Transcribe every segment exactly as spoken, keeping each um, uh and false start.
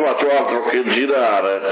faccio altro che girare.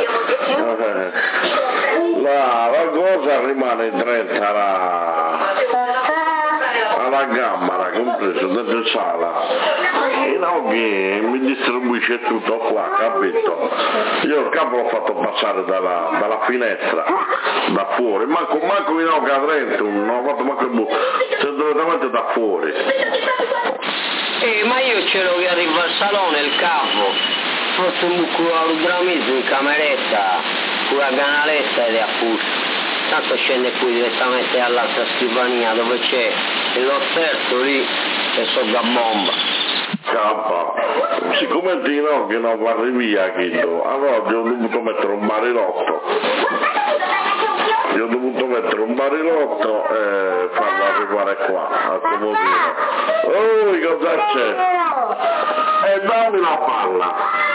La, la cosa rimane trenta la, alla gamba, compreso dentro sala. E no, che mi distribuisce tutto qua, capito? Io il capo l'ho fatto passare dalla, dalla finestra, da fuori, manco, manco in oca dentro, non ho fatto manco il bu, cioè direttamente da fuori. Eh, ma io c'ero che arriva al salone il capo, forse un buco di ramiso in cameretta, con la canaletta ed è a posto. Tanto scende qui direttamente all'altra scrivania dove c'è l'offerto lì e so da bomba. Cappa, siccome di no che non va via Chito, allora ho dovuto mettere un barilotto. Io ho dovuto mettere un barilotto e farlo arrivare qua, al comodino. Oh, cosa c'è? E dammi la palla.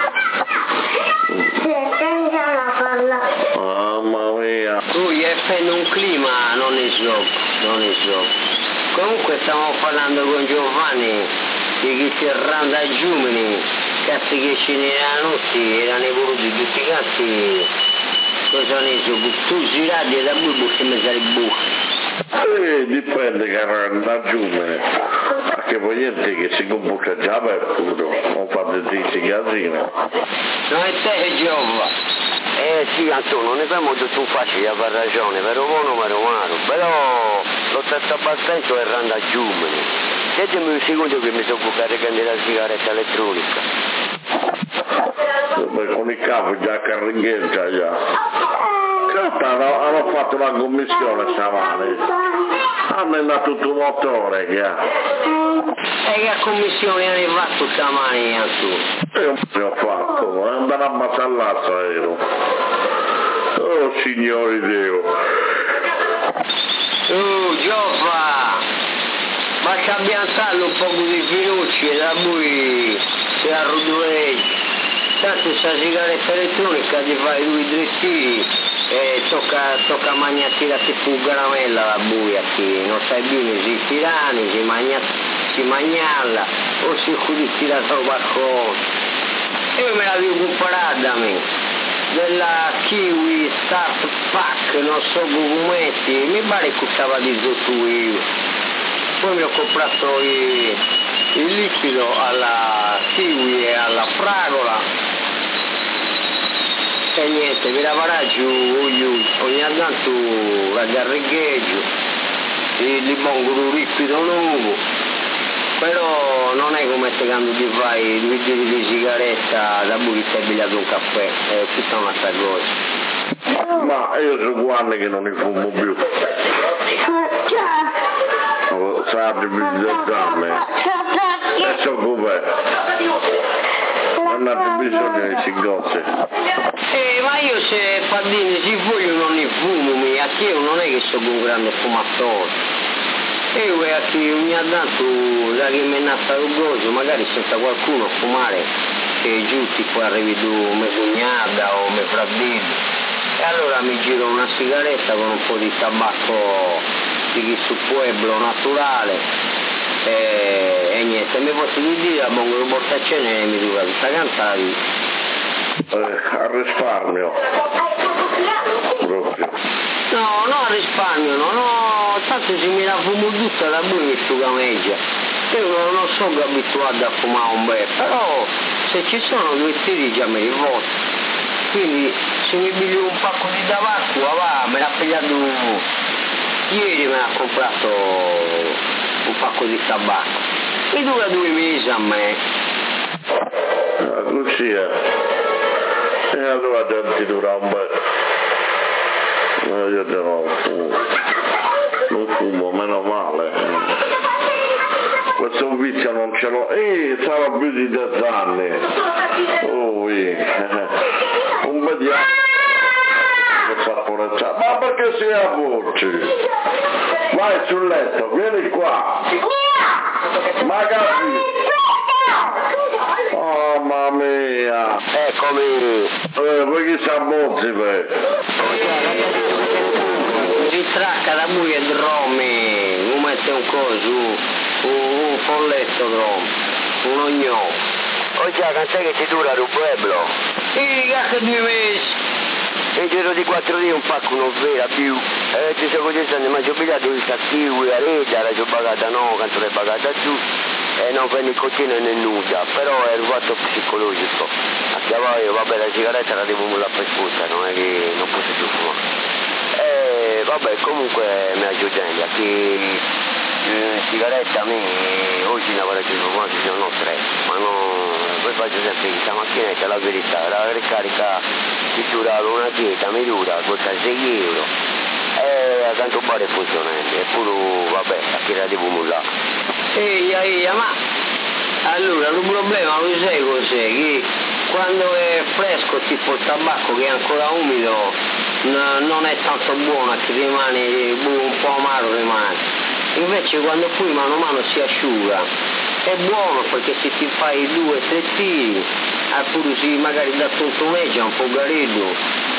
La palla. Mamma mia. Lui è fendo un clima, non è gioco, non è gioco. Comunque stiamo parlando con Giovanni di chi si arranda a Giumini, cazzi che ce n'erano tutti, erano evoluti tutti i cazzi, cosa ne so, tu girati e da buio che mi sarei buco. Eh, dipende che arranda a Giumini, perché poi niente che si comporta già per tutto, non fate questi casini. Non è te Giova. Eh sì Antonio, non ne fai molto più facile a far ragione, però buono ma romano, però l'ho stato abbastanza errando a Giumini. Datemi un secondo che mi sono caricando la sigaretta elettronica. Beh, con il capo già carringheggia già. Cazzo, hanno, hanno fatto una commissione stamane. Hanno andato tutto il motore che ha. E che commissione hai fatto stamani Antonio? Io ne ho fatto, è andato a ammazzare l'aereo. Oh signori Dio. Oh Giova! Ma ci abbiamo un po' di finucci e da lui si arrodoleggia. Tanto questa sigaretta elettronica ti fai due dritti e tocca, tocca mangiarti la caramella la buia qui. Non sai bene si tirani, si mangia, si magnalla o si cudisti da qualcosa. Io me l'avevo comparata a me, della Kiwi Start Pack, non so fumetti, mi pare che costava di sotto io. Poi mi ho comprato il, il liquido alla kiwi e alla fragola e niente, mi lavorare giù ogni, ogni tanto la garrigheggio, li pongo un liquido nuovo, però non è come se quando ti fai due giri di sigaretta da cui ti hai pigliato un caffè, è tutta un'altra cosa. Ma io sono anni che non ne fumo più. Sappi bisogno e so com'è, non avete bisogno di cingozze. Eh, ma io se Fadini si voglio non ne fumo, a che io non è che sono un grande fumatore. Io è che ogni tanto da che mi è nato il gozo, magari senza qualcuno a fumare, che giusti poi arrivi tu mia cognata o mio fratello. E allora mi giro una sigaretta con un po' di tabacco di chi sul pueblo naturale e, e niente, mi posso dire, pongo un portacene e mi dura tutta cantata. Eh, a risparmio proprio. No, no a risparmio, no, no, tanto se mi la fumo tutta da buio mi sciugameggia. Io non, non sono abituato a fumare un bel, però se ci sono due tiri già me li voto. Quindi se mi piglio un pacco di tabacco, va, me l'ha pigliato. Ieri mi ha comprato un pacco di tabacco, mi dura due mesi a me. Ah, così è. E allora ti dura un bel. No, io te non fumo. Non fumo, meno male. Questo vizio non ce l'ho. Ehi, sarà più di dieci anni. Oh, un bel di ma perché sei a voce? Vai sul letto, vieni qua. Magari. Oh mamma mia. Eccomi. Eh, voi chi sa bozzi per? Si tracca da buio e dromi, mi mette un coso, un, un folletto dromi, un ognò. Oh già, quant'è che ti dura il pueblo? E che due mesi. E giro di quattro lì un pacco non vera più. E ci siamo così, ma ci ho pigliato il sacchino, la rete, la ci ho pagata no, quanto l'hai pagata giù. E non fa né cottina né nuda, però è un fatto psicologico. A chiamare, vabbè, la sigaretta la devo mullare per sputta, non è che non posso più fumare. E vabbè, comunque mi aiutano, a chi eh, sigaretta a me oggi ne avrei più fumati, sono tre, ma non, poi faccio sempre questa macchinetta, la verità, la ricarica mi dura una dieta, mi dura, costa sei euro. E tanto bar è funzionante, eppure vabbè, a chi la devo mullare. Ehi, ehi, ma allora il problema lo sai cos'è? Che quando è fresco tipo il tabacco che è ancora umido n- non è tanto buono, che rimane un po' amaro rimane. Invece quando poi mano a mano si asciuga è buono perché se ti fai due o tre tiri pure si magari da tontoneggia un po' garillo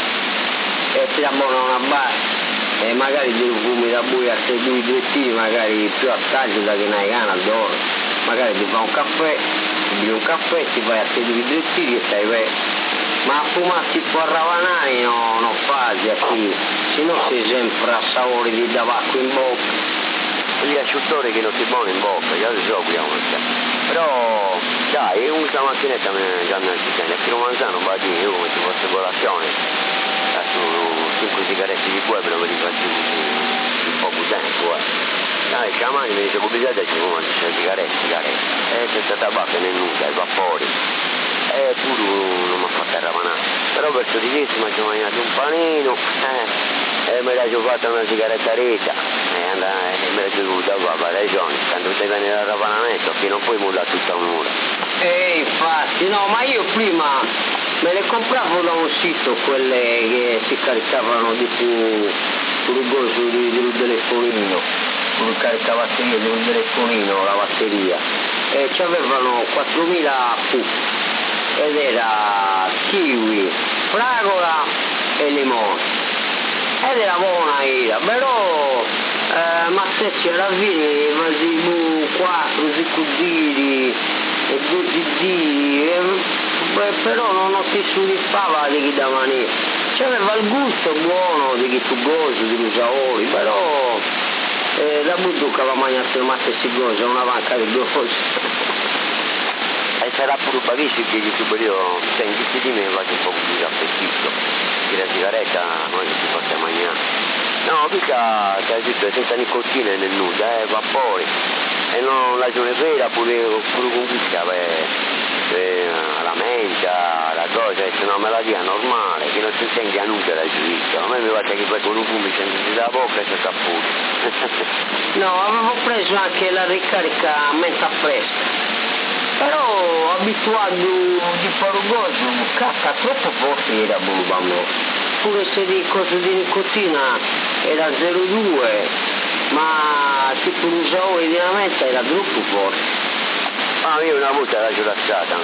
e ti abbona una base. E magari devi fumi da buia a tre due due tiri, magari più a taglio da che ne hai gana d'oro. Magari ti fa un caffè, ti bevi un caffè, ti vai a tre due due tiri e stai bene. Ma a fumare tipo a ravanai no, non fasi a qui, se no sei sempre a sapore di tabacco in bocca. Gli asciuttori che non si buono in bocca, già si so qui a però dai, questa macchinetta mi già mi anziché, a Chino Manzano va a dire, io come se fosse colazione, su cinque sigarette di qua però me li faccio un po' di tempo, eh. Dai, Camani mi dice, come bisogna ci fumano, c'è sigarette, sigarette, e senza tabacco né nulla, i vapori, e pure non mi ha fatto ravanare, però per sottilissima ci ho mangiato un panino, eh. E me la ci ho fatta una sigaretta retta e, e me la ci ho dovuta qua, per ragione, quando ti viene il ravanamento che non puoi mullare tutta un'ora. Eh infatti, no, ma io prima me le compravo da un sito quelle che si caricavano di più sul coso di, di un telefonino, sul caricabatteria di un telefonino, la batteria, e ci avevano quattromila fu ed era kiwi, fragola e limone. Ed era buona era, però eh, ma stessi alla fine facevo quattro, cinque giri e due giri, eh, però non, non ti soddisfava di chi da manera. C'aveva il gusto buono di chi tu gozi, di usavori, però eh, da buttare la mangiare ma stessi cose, una vanca di cose. E sarà pure bravissimo che YouTube io senti di me vado un po' più appetito, che la sigaretta non è che si possa mangiare. No, mica c'è detto senza nicotina nel nulla, eh, vapori. E non la giornata vera pure, pure con questa eh, la menta, la cosa, è una malattia normale, che non si sente a nulla dal giudizio. A me mi va che poi con un fumo senti da bocca e si sta fuori. No, avevo preso anche la ricarica a menta fresca. Però abituato di Farugoso, cacca, troppo forte era Bulbano. Pure se di cose di nicotina era zero virgola due, ma tipo l'usavo di menta era troppo forte. Ah, io una volta la giurazzata,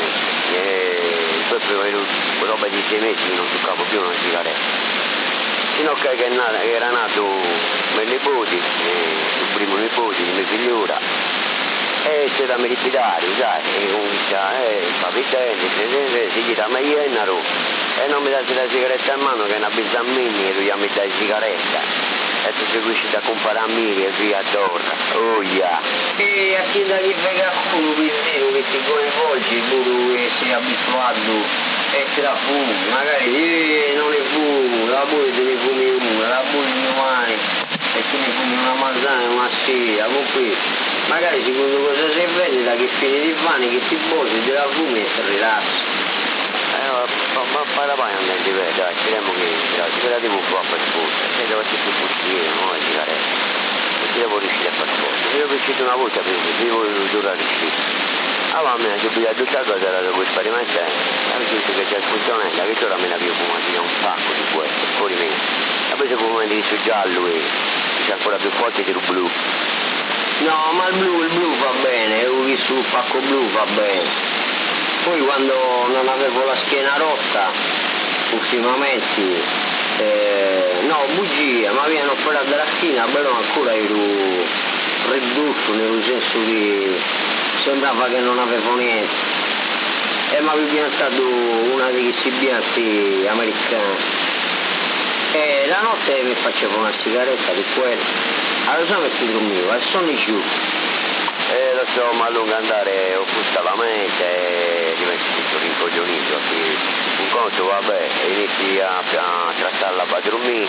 e poi per roba di sei mesi non toccavo più una sigaretta. Fino a che era nato mio nipote, il primo nipote di mia figliura. E c'è da mi ripidare, sai, e comincia, eh, papitelle, si gira ma io è una roba, e non mi dà la sigaretta in mano che è una bizammini e lui mi dà la sigaretta, e tu sei riuscito a comprare a Miri e via torna, oh yeah. E a chi da gli frega culo, quindi che ti coinvolgi, pure che sei abituato e te la fumi, magari eh, non ne fumi, la poi te ne fumi una, la poi domani, e te ne fumi una manzana e una sera, con qui. Magari secondo cosa si vede da che fine di pane che ti bosi, te la fumi e ti rilassi. Eh, ma, ma fai la pane non ti vede, dai, speriamo che dai, ci vediamo un po' per forza, se devo essere più bustiere, non è sigaretta, e ci devo riuscire a far forza. Se devo riuscire una volta per esempio, devo giurare riuscire. Ah ma a me, se pigliato tutta cosa era da sperimentare, ho visto che c'è il funzionante, che ora me ne avevo fumato un sacco di questo, fuori me. E poi se fumano di riso giallo e c'è ancora più forte del blu. No, ma il blu, il blu va bene, ho visto il pacco blu va bene. Poi quando non avevo la schiena rotta, ultimamente, eh, no, bugia, ma avevano operato dalla schiena, però ancora ero ridotto, nel senso che sembrava che non avevo niente. E e mi avevo piantato una di questi bianchi americani. E la notte mi facevo una sigaretta di quella, allora mi si dormiva e sono giù. Eh, lo so, ma a lungo andare offusca la mente e diventi tutto rincoglionito. Un conto, vabbè, inizi a, a trattarla per dormire,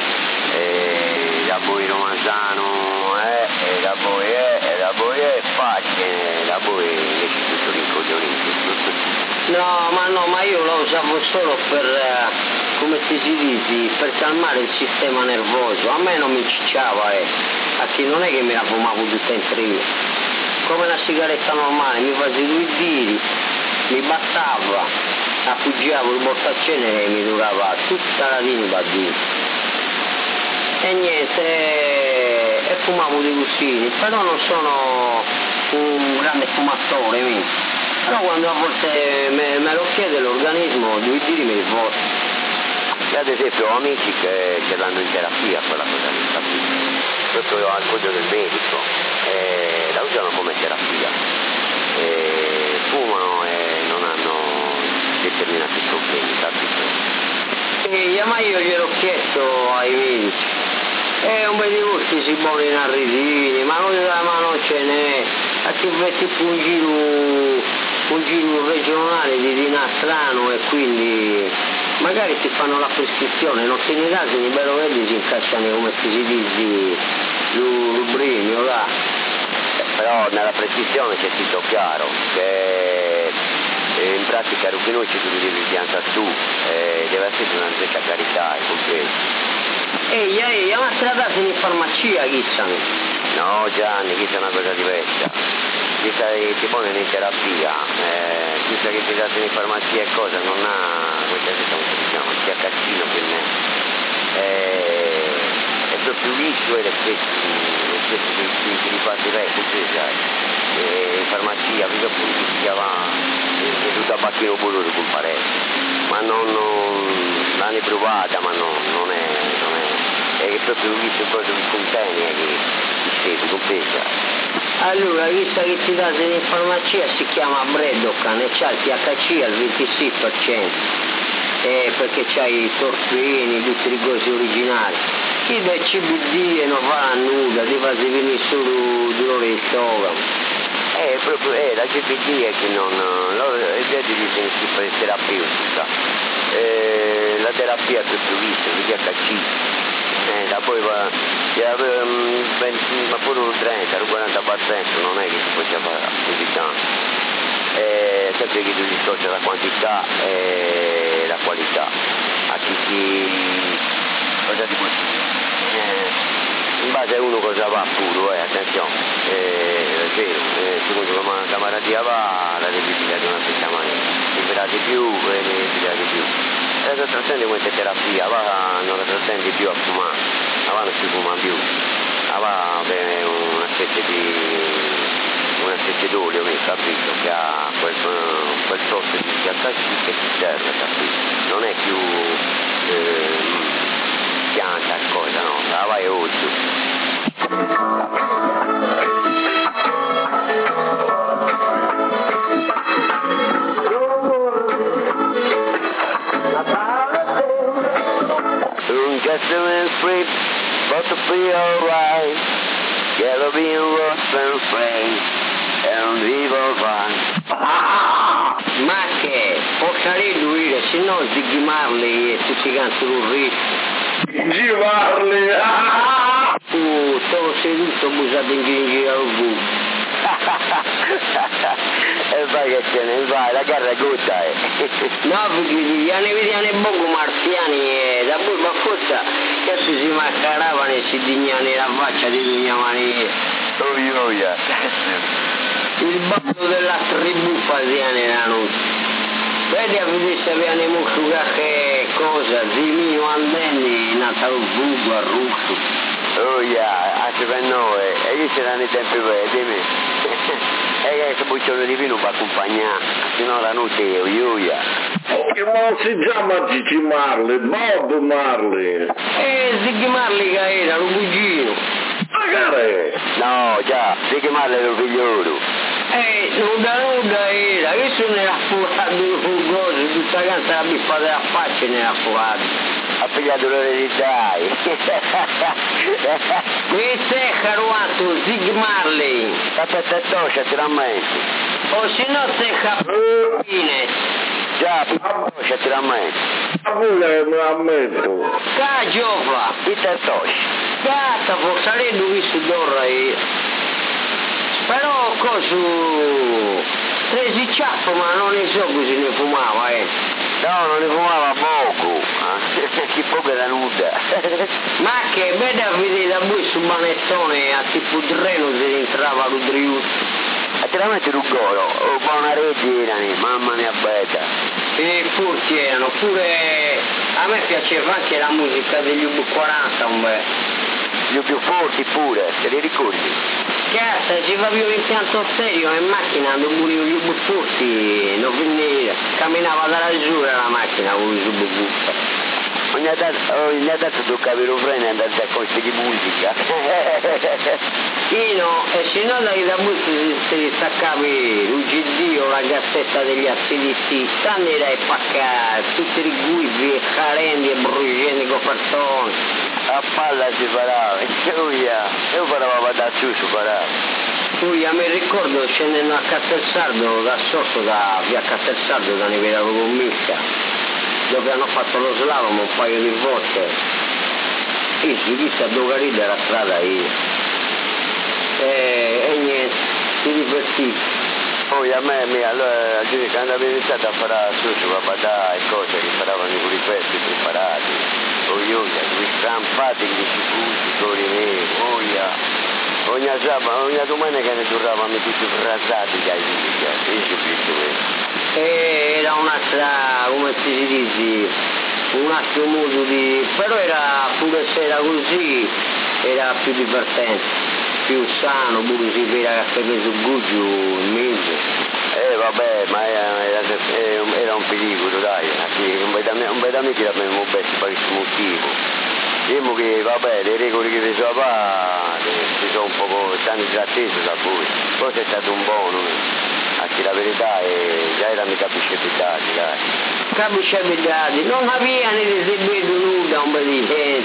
e da poi romanzano, eh, e da poi è, e da poi è facile, e da poi inizi tutto rincoglionito. No, ma no, ma io lo usavo solo per, uh, come si dice, per calmare il sistema nervoso. A me non mi cicciava, eh, a chi non è che me la fumavo tutta in trio. Come una sigaretta normale, mi facevo due giri, mi bastava, appoggiavo il portacenere e mi durava tutta la vita lì. E niente, e fumavo dei cusini, però non sono un grande fumatore, mi. Però quando a volte me, me lo chiede l'organismo, due giri mi riporto. Io ad esempio ho amici che, che vanno in terapia quella cosa lì, capito? Proprio al coglio del medico, e la usano come terapia, e fumano e non hanno determinati problemi, capito? E ma io gliel'ho chiesto ai medici, e un po' di gusti si buoni in arritini, ma non da mano ce n'è, a ti metti un giro, un giro regionale di dinastrano e quindi magari ti fanno la prescrizione, non te ne dà, se ne bello vedi si incacciano come si dice l'ubrinio là. Però nella prescrizione c'è tutto chiaro, che in pratica Rubinoci tu devi piantare tu, e deve essere una zecca carità, è compreso. Ehi, ehi, ma se la date in farmacia, chissami? No Gianni, chissà è una cosa diversa. Chissà che ti pone in terapia, eh, chissà che ti date in farmacia e cosa, non ha, questa come si chiama, si ha caccino per me. Eh, è proprio liscio e le stesse che li fate lei, sai. Eh, in farmacia, vedo appunto che si chiama, è tutta bacchino pure con parere. Ma non, non l'hanno provata, ma non, non è, non è, è proprio visto proprio il contiene che scende, compresa. Allora, chissà che ti date in farmacia, si chiama Bredocan e c'ha il T H C al ventisei per cento, eh, perché c'hai i torfini, tutte le cose originali. Chi del C B D e non fa nulla, ti fa venire solo dolore di stomaco. Eh, proprio, eh, la G P D è che non, loro, i piedi dicono che per terapeutica, eh, la terapia è proprio vista, il T H C, eh, da poi va, ya, um, ma pure un trenta, un quaranta per cento non è che si può fare così tanto, eh, sempre che tu discorsi la quantità e la qualità, a chi si, cosa ti può dire? In base a uno cosa va puro, eh, attenzione, eh, è vero, eh, secondo la, la malattia va, la devi pigliare di una stessa maniera, ti verrà di più e devi pigliare di più. E la trattendi questa terapia, va, non la trattendi più a fumare, va non si fuma più, va bene una specie di, una specie d'olio, mi capito, che ha quel, quel sorto di T H C che ti serve, capito, non è più... Eh, pianta cosa, no, la vai oltre. Soon get them in sleep, but to be alright. Yellow being roast and frame, and evil fun. Ma che, possa ridurre, se no sdighimarli e tutti cantano un ritmo. Givarli! Ah! Uh, stavo seduto busato in giro al buco. E vai che ce ne vai, la carra gutta è. No, perché gli anni vediamo poco marziani e da poi ma forse che si maccaravano e si dignano la faccia di mia maniera. Oh ioia. Il ballo della tribù facevano la notte. Vedi a vedere se avevano muscoli che cosa, zimino andenni, nata al buco, al russo. Oh yeah, a per noi, e lì c'erano i tempi veri, e che bucciolo di vino per accompagnare, se no la notte io, ioia. Che non si chiama Gigi Marley, Bob Marley. Eh, Ziggy Marley che era, un cugino. Magari. No, già, Ziggy Marley era un figliolo. Eh, nuda nuda era, che sono era affurato il fulgoso, tutta canta la biffa della faccia e ne era affurato. Ha pigliato l'eredità. E te, caruato, Zig Marley. Aspetta, toscia, ti rammenti. O se no te capine. Già, toscia, ti rammenti. Ma pure me l'ammetto. Ca giova. Chi te toscia? Gata, forsalendo visto d'orra io. Però cosu... Presi ciaffo, ma non ne so così ne fumava, eh. No, non ne fumava poco. Eh? Chi poco era nuda. Ma che bella vedere da voi su manettone a tipo treno se ne entrava l'udriuto. Attivamente Ruggolo, oh, buona rete erano, mamma mia bella. E furti erano, pure a me piaceva anche la musica degli U B quaranta un bel. Gli più forti pure, te li ricordi? Cazzo, ci va più l'impianto stereo in macchina, non murivo gli U B furti, non finire, camminava dalla giù la macchina con gli U B furti. Ogni tanto, ogni tanto toccava il freno e andare a corsi di musica. Ino, e se no dai da musica se li staccavi l'U G D o la cassetta degli A C D C, stanno dai paccare, tutti i guivi e carendi e brucienti copertoni. A palla si parava, io paravo da su si parava. Poi mi ricordo scendendo a Castelsardo da sotto da via Castelsardo da Nivera con Micca, dove hanno fatto lo slalom un paio di volte e si vista a Dogarida la strada io e, e niente, si divertì. Poi a me, mi, allora, quando avevo iniziato a fare sushi, papà e cose che faravano i pulipesti preparati, poi io, quei strampati che si fusi, cori neri, ogni sabato, ogni domenica ne duravamo tutti frazzati che hai visto, io ci ho visto questo. E era un'altra, come si dice, un altro modo di... però era, pure se era così, era più divertente, più sano, pure si vede che aveva sul gugio in mezzo. Eh vabbè, ma era, era, era un pericolo, dai, un bel amico l'abbiamo messo per questo motivo. Diciamo che vabbè, le regole che vi sono qua, ci sono un po' stanno trattese da voi, poi è stato un buono. Anche la verità è, già era mica piscepitati, dai. Capiscepitati, non aveva né eseguito nulla un bel di gente.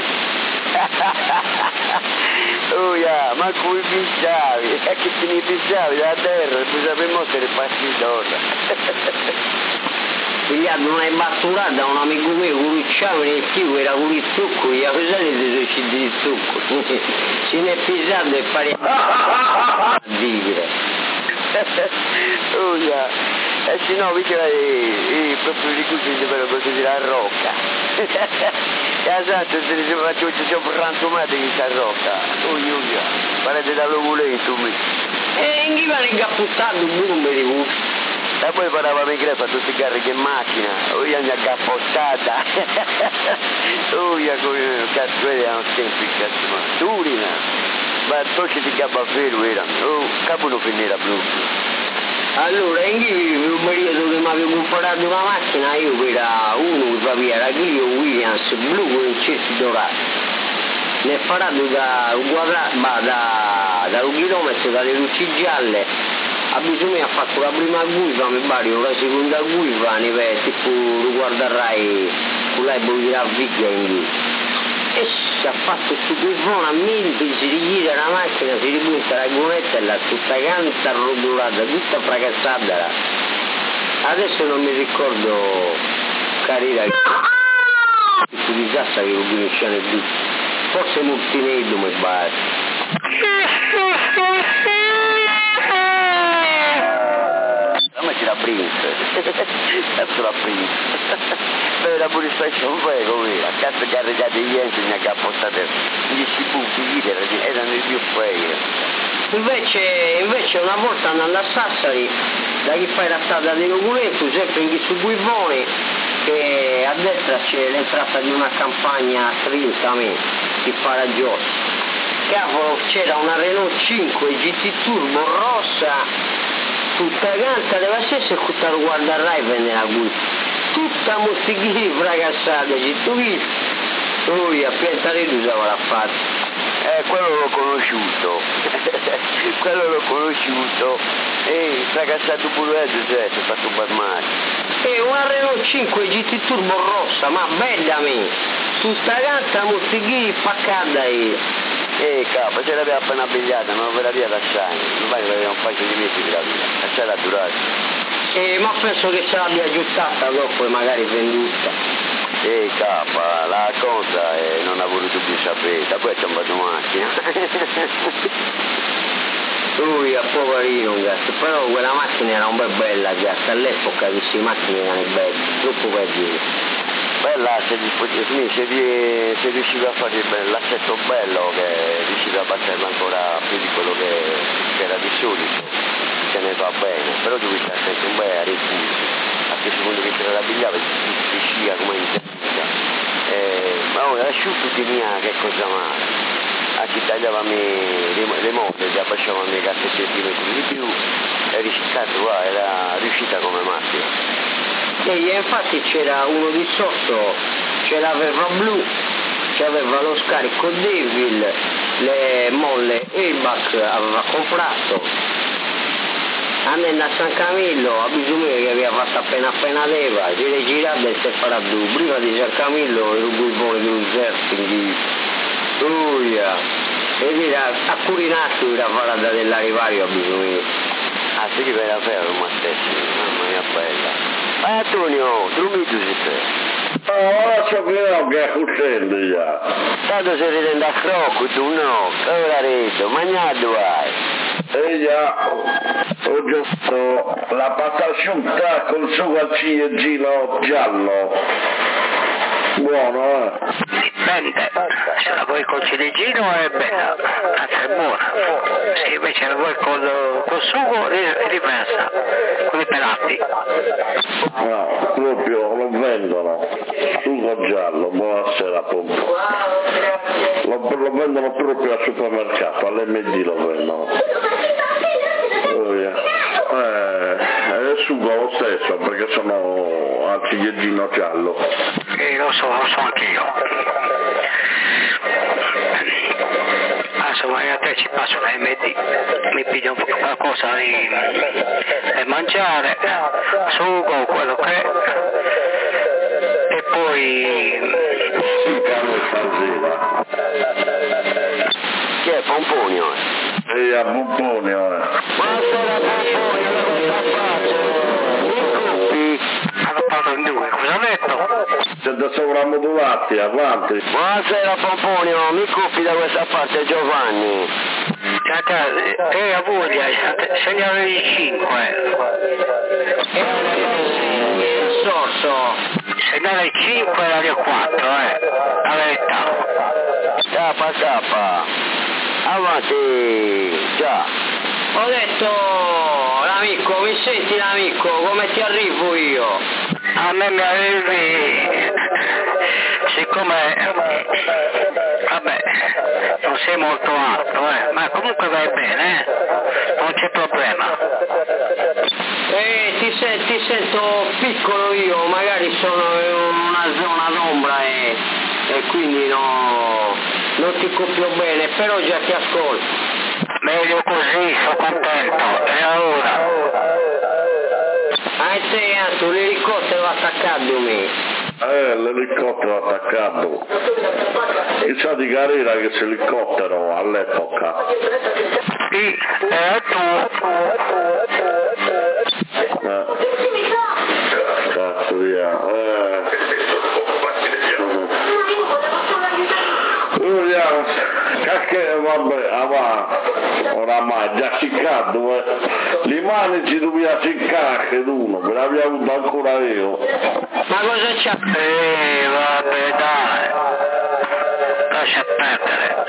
Oh yeah, ma come pisciavi? E che te ne pisciavi da terra, tu sapevamo che le passi d'ora. Figliato, non hai batturato da un amico mio, curucciava nel fiume, era con il zucco, gli avesani si sono usciti di zucco. Se ne è pisato e pare a dire. Oh yeah. E se no, mica è proprio di cui si deve così la rocca. Esatto, se ne faccio ci sono frantumati in questa rocca. Oh yeah, parete dall'ovuletto mi. E in chi va ingapputtato un bombe di gusto? E poi parava mi crepa tutti i carichi in macchina, oh io mi aggappostata. Oh io come cazzo erano tempi cazzo ma durina. Ma poi ci si chiama vero era, oh capo non finirà blu. Allora, in un periodo che mi avevo comprato una macchina, io era uno che aveva la Clio Williams blu con i cerchi dorati. Ne è parato da, da, da, da un chilometro dalle luci gialle, a bisogno ha fatto la prima guida, mi pare, la seconda guida, ne tipo lo guarderai con lei vuol dire a viglia in lì. E si è fatto su quel buono a mente, si rigira la macchina, si ripunta la gonetta e la tutta canta rotolata, tutta fracassata. Adesso non mi ricordo carriera questo disastro che lo conosciamo tutti. Forse Multinedo mi pare. Metti la Prince, cazzo la Prince. Beh, era pure Station Way come era, cazzo caricate gli enti mi ha cappostato gli scibuchi, erano i più fei. Invece, invece una volta andando a Sassari, da chi fa la strada dei documenti, sempre in su Guivone, che a destra c'è l'entrata di una campagna a trenta metri, che fa la Giossi. Cavolo, c'era una Renault cinque G T Turbo rossa, tutta canta le stesse e tutta lo guarderai e venne la guida. Tutta mostichini fracassata, ci tu visto? Lui a Piantaredo usava la faccia. Eh, quello l'ho conosciuto, quello l'ho conosciuto. Ehi, sta cassato pure il sei, sta supermarket. E una Renault cinque G T Turbo rossa, ma bella me! Su sta canta mostrichi spaccata io. Ehi capo, se l'aveva appena abbigliata, non ve la via lasciare, non vai che aveva un paio di mesi per la via, lasciala durare. E ma penso che ce l'abbia aggiustata dopo e magari venduta. Ehi capa, la cosa è non ha voluto più sapere, da poi c'è un po' di macchina. Lui a poverino un gatto, però quella macchina era un bel bella gatto, all'epoca queste macchine erano belle, troppo belle. Bella se, se, se riusciva a fare l'assetto bello, che riusciva a batterlo ancora più di quello che, che era di solito, se ne va bene, però tu stai sempre un bel rifugio, a che secondo che te la pigliava si scia come in testa, eh, ma ora asciutto di mia che cosa male, a chi tagliava le, le molle, ti abbasciava le qualche centimetri di più, e riciclato qua, era riuscita come macchina. E infatti c'era uno di sotto, ce l'aveva blu, che aveva lo scarico Devil, le molle Airbag aveva comprato. Andando a San Camillo, a bisogno che aveva fatto appena appena leva, si è girato e si è fatto due. Prima di San Camillo era un buon di un zerting, uia, e era accurinato era parlata dell'arrivario a bisogno. Ah sì che era vero, ma stesso, mamma mia bella. Ah, Antonio, tu mi dici te? Oh, ora sappiamo che è uscendo già. Tanto si ridende a crocco, tu no, che ora rido, magnato vai. E già, ho giusto la pasta asciutta col sugo al ciliegino giallo. Buono, eh? Dipende, se la vuoi col ciliegino è bella, anzi è buona. Se invece la vuoi col, col sugo è diversa, con i pelati. No, proprio lo vendono, sugo giallo, buonasera pompa. Lo, lo vendono proprio al supermercato, all'M D lo vendono. Oh, yeah. eh, è il sugo lo stesso perché sono al ciliegino giallo. E lo so, lo so anch'io. Adesso magari a te ci passo la M D, mi piglio un po' qualcosa di, di mangiare, sugo, quello che è, e poi... Sì, carne stasera. Chi è Pomponio? Sì, a Pomponio, eh. Buonasera Pomponio, cosa faccio? Mi hanno parlato in due, cosa ha detto? Siete sovramodulati, avanti. Buonasera Pomponio, mi coppi da questa parte Giovanni. E a voglia, segnale di cinque. Sorso. Segnale di cinque e radio quattro, eh. La verità. Kappa kappa. Avanti, già. Ho detto, l'amico, mi senti l'amico, come ti arrivo io? A me mi arrivi, siccome, vabbè, non sei molto alto, eh, ma comunque vai bene, eh? Non c'è problema. Eh, ti, se- ti sento piccolo io, magari sono in una zona d'ombra e, e quindi no, non ti copio bene, però già ti ascolto. Meglio così, sono contento, e allora? Ah, te, Anto, l'elicottero attaccato me. Eh, l'elicottero attaccato. Chissà di carriera che c'è l'elicottero all'epoca. Sì, e tu? Eh. Cazzo via. Eh. Vediamo. Cacche, vabbè, va. Oramai già siccato, eh. Le mani ci dobbiamo siccare anche uno, me l'avevo avuto ancora io. Ma cosa c'ha? Eh, vabbè, dai, lascia perdere.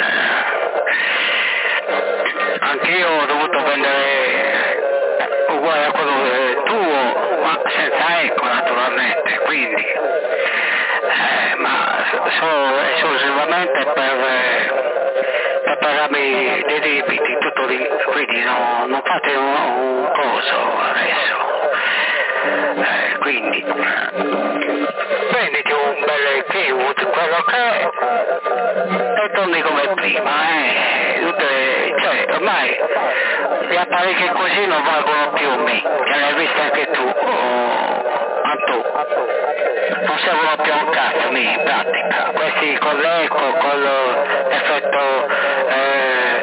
Anch'io ho dovuto prendere uguale a quello tuo, ma senza eco naturalmente, quindi, eh, ma solo esclusivamente per... per pagarmi dei debiti, tutto lì, quindi no, non fate un, un coso adesso, eh, quindi prenditi un bel kiwi, quello che è, e torni come prima, eh, tutte, cioè, ormai gli apparecchi così non valgono più me, ce l'hai visto anche tu, oh, Antù, non servono più a un cazzo lì in pratica, questi con l'eco, con l'effetto eh,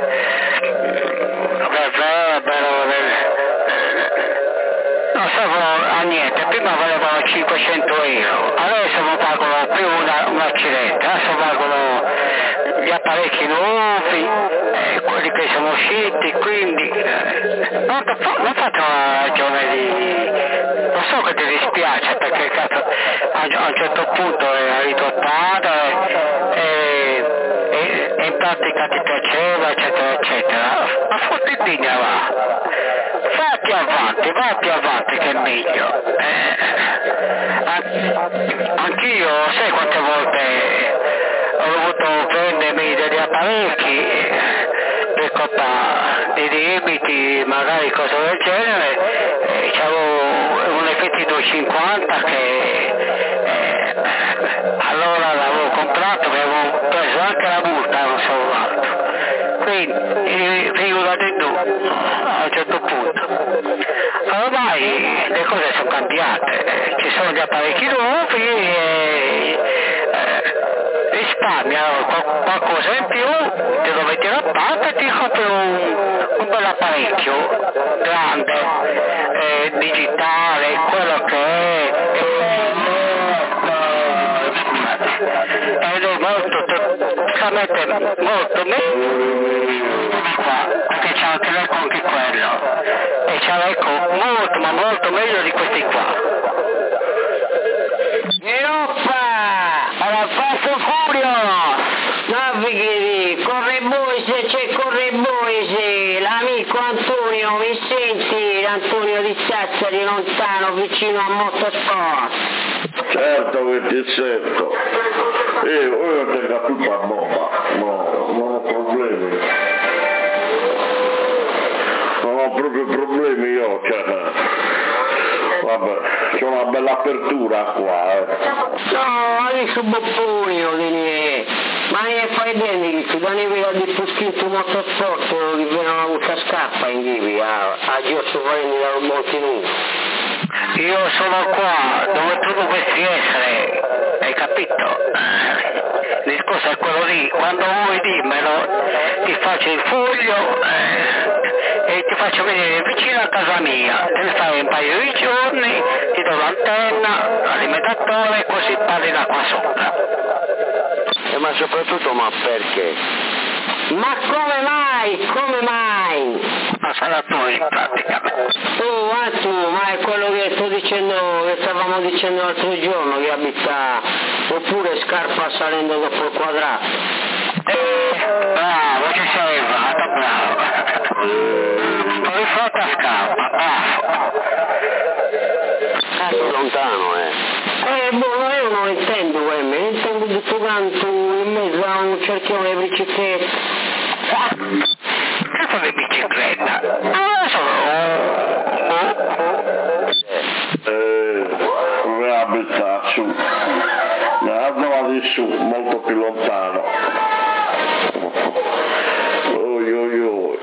reverbero, non servono a niente, prima valevano cinquecento euro, adesso non valgono più una, un accidente, adesso valgono gli apparecchi nuovi, eh, quelli che sono usciti, quindi eh, non, non fate una ragione di... non so che ti dispiace perché cazzo, a, a un certo punto eri dotato e, e, e in pratica ti piaceva eccetera eccetera, ma fotti digna va, vai più avanti, vai più avanti che è meglio. Eh, anch'io sai quante volte ho dovuto prendermi degli apparecchi per colpa di limiti, magari cose del genere, eh, c'avevo un F T duecentocinquanta che eh, allora l'avevo comprato, mi avevo preso anche la multa, non so altro. Quindi figurati tu, a un certo punto. Ormai le cose sono cambiate, ci sono gli apparecchi nuovi e eh, risparmia qualcosa in più, te lo metti da parte e ti compri un, un bel apparecchio grande, eh, digitale, quello che è, ed è molto, praticamente molto meglio perché c'è anche l'eco anche quello e c'è l'eco molto ma molto meglio di questi qua. Europa! Alla Fast Furio! Navighi, Correboise, c'è Correboise, l'amico Antonio, mi senti? Antonio di Sassari, lontano, vicino a Motorsport. Certo che ti sento. Io, io tengo tutta a bomba, no, non ho problemi. Non ho proprio problemi io, cioè. Vabbè, c'è una bella apertura qua, eh. No, adesso bopponi, io di ma ne fai bene che ci danno via di Puschinto Motorsport che viene una buccia scappa in Livi a, a Giorgio Valenti da molti nuovi. Io sono qua dove tu dovresti essere, hai capito? Il discorso è quello lì, quando vuoi dimmelo, ti faccio il foglio eh, e ti faccio venire vicino a casa mia, te ne fai un paio di giorni, ti do l'antenna, l'alimentatore, così parli da qua sopra. Eh, ma soprattutto, ma perché? Ma come mai? Come mai? Ma sarà tu in pratica. Oh, ma tu, ma è quello che sto dicendo, che stavamo dicendo l'altro giorno, che abita, oppure Scarpa salendo dopo il quadrato. Eh, bravo, ci sei arrivato, bravo. Ho rifatto a Scarpa, bravo. Cazzo lontano, eh. Eh, boh, io non intendo, eh, mi intendo di tu canto in mezzo a un cerchione di biciclette. Cazzo di bicicletta? Ah, sono... Eh, come abita su, andava di su, molto più lontano. Oi, oi, oi.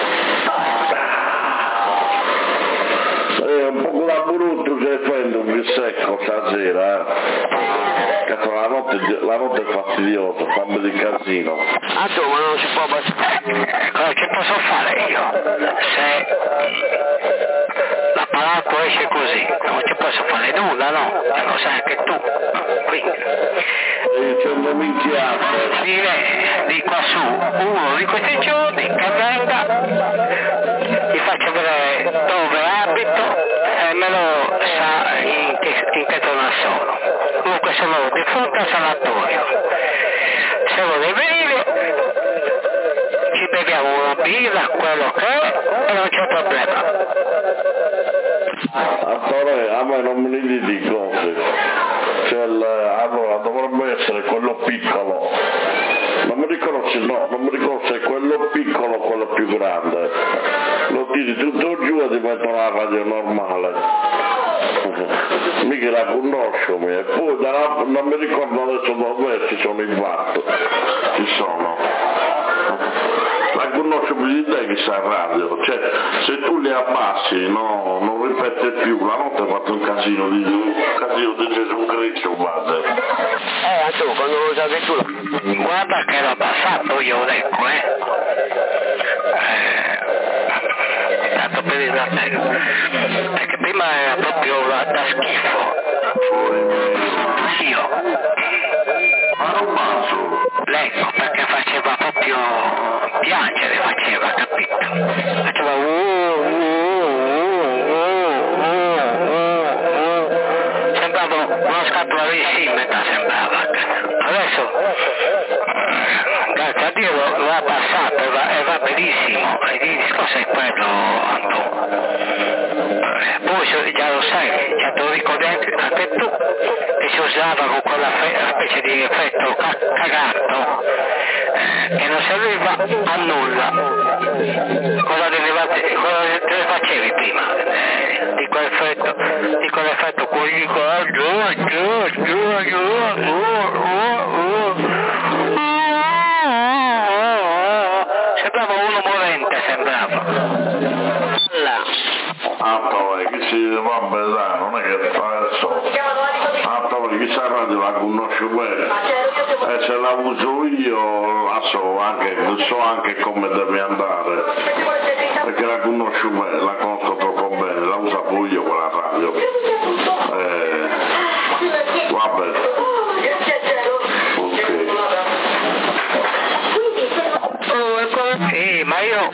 È un po' da brutto che prendo un secco stasera, eh. Cazzo, la notte, la notte è fastidiosa, fammi di casino. Ah, tu, ma non si può abbassare. Cosa ci posso fare io? Se l'apparato esce così, non ci posso fare nulla, no? E lo sai anche tu. Quindi, Dicendo minchiate. dire di qua su uno di questi giorni che venga, gli faccio vedere dove abito e me lo sa in che, in che zona sono. Comunque sono di fronte al sanatorio. Se vuole venire ci beviamo una birra, quello che è, e non c'è problema. Attore, a me non me ne di cose. Cioè, il, allora dovrebbe essere quello piccolo. Non mi ricordo se no, non mi ricordo se è quello piccolo o quello più grande. Lo tiri tutto giù e diventa una radio normale. Mica la conosco, e poi da, non mi ricordo adesso dove ci sono i watt. Ci sono. la conosce più di te che sta in radio, cioè se tu li abbassi no, non ripete più, la notte ha fatto un casino di un casino di Gesù Cristo, guarda. Eh, insomma, quando lo sai tu la... Guarda che l'ho abbassato io, ecco, eh. eh tanto per il perché prima era proprio da, da schifo. Io. Ma non basso. Ecco, perché faceva proprio piangere, faceva, capito? Faceva uh, uh, uh, uh, uh, uh. Sembrava una scatola di simeta, sembrava. Adesso, grazie a Dio, lo, lo ha passato e va, e va benissimo. E il discorso è quello, Antonio. Poi già lo sai, già te lo ricordi anche tu, che si usava con quella fe- specie di effetto ca- cagato, eh, che non serviva a nulla. Cosa te cosa te ne facevi prima eh, di quell'effetto, di quell'effetto qui, giù, giù, giù, giù, sembrava uno morente, sembrava. Ah, poi, chi si va a bellare, non è che fa adesso. Ah, poi, chi sa radio la conosce bene. E se la uso io, la so anche, so anche come deve andare. Perché la conosco bene, la conosco troppo bene, la usa pure io quella radio. Eh, vabbè. Ok. Sì, ma io...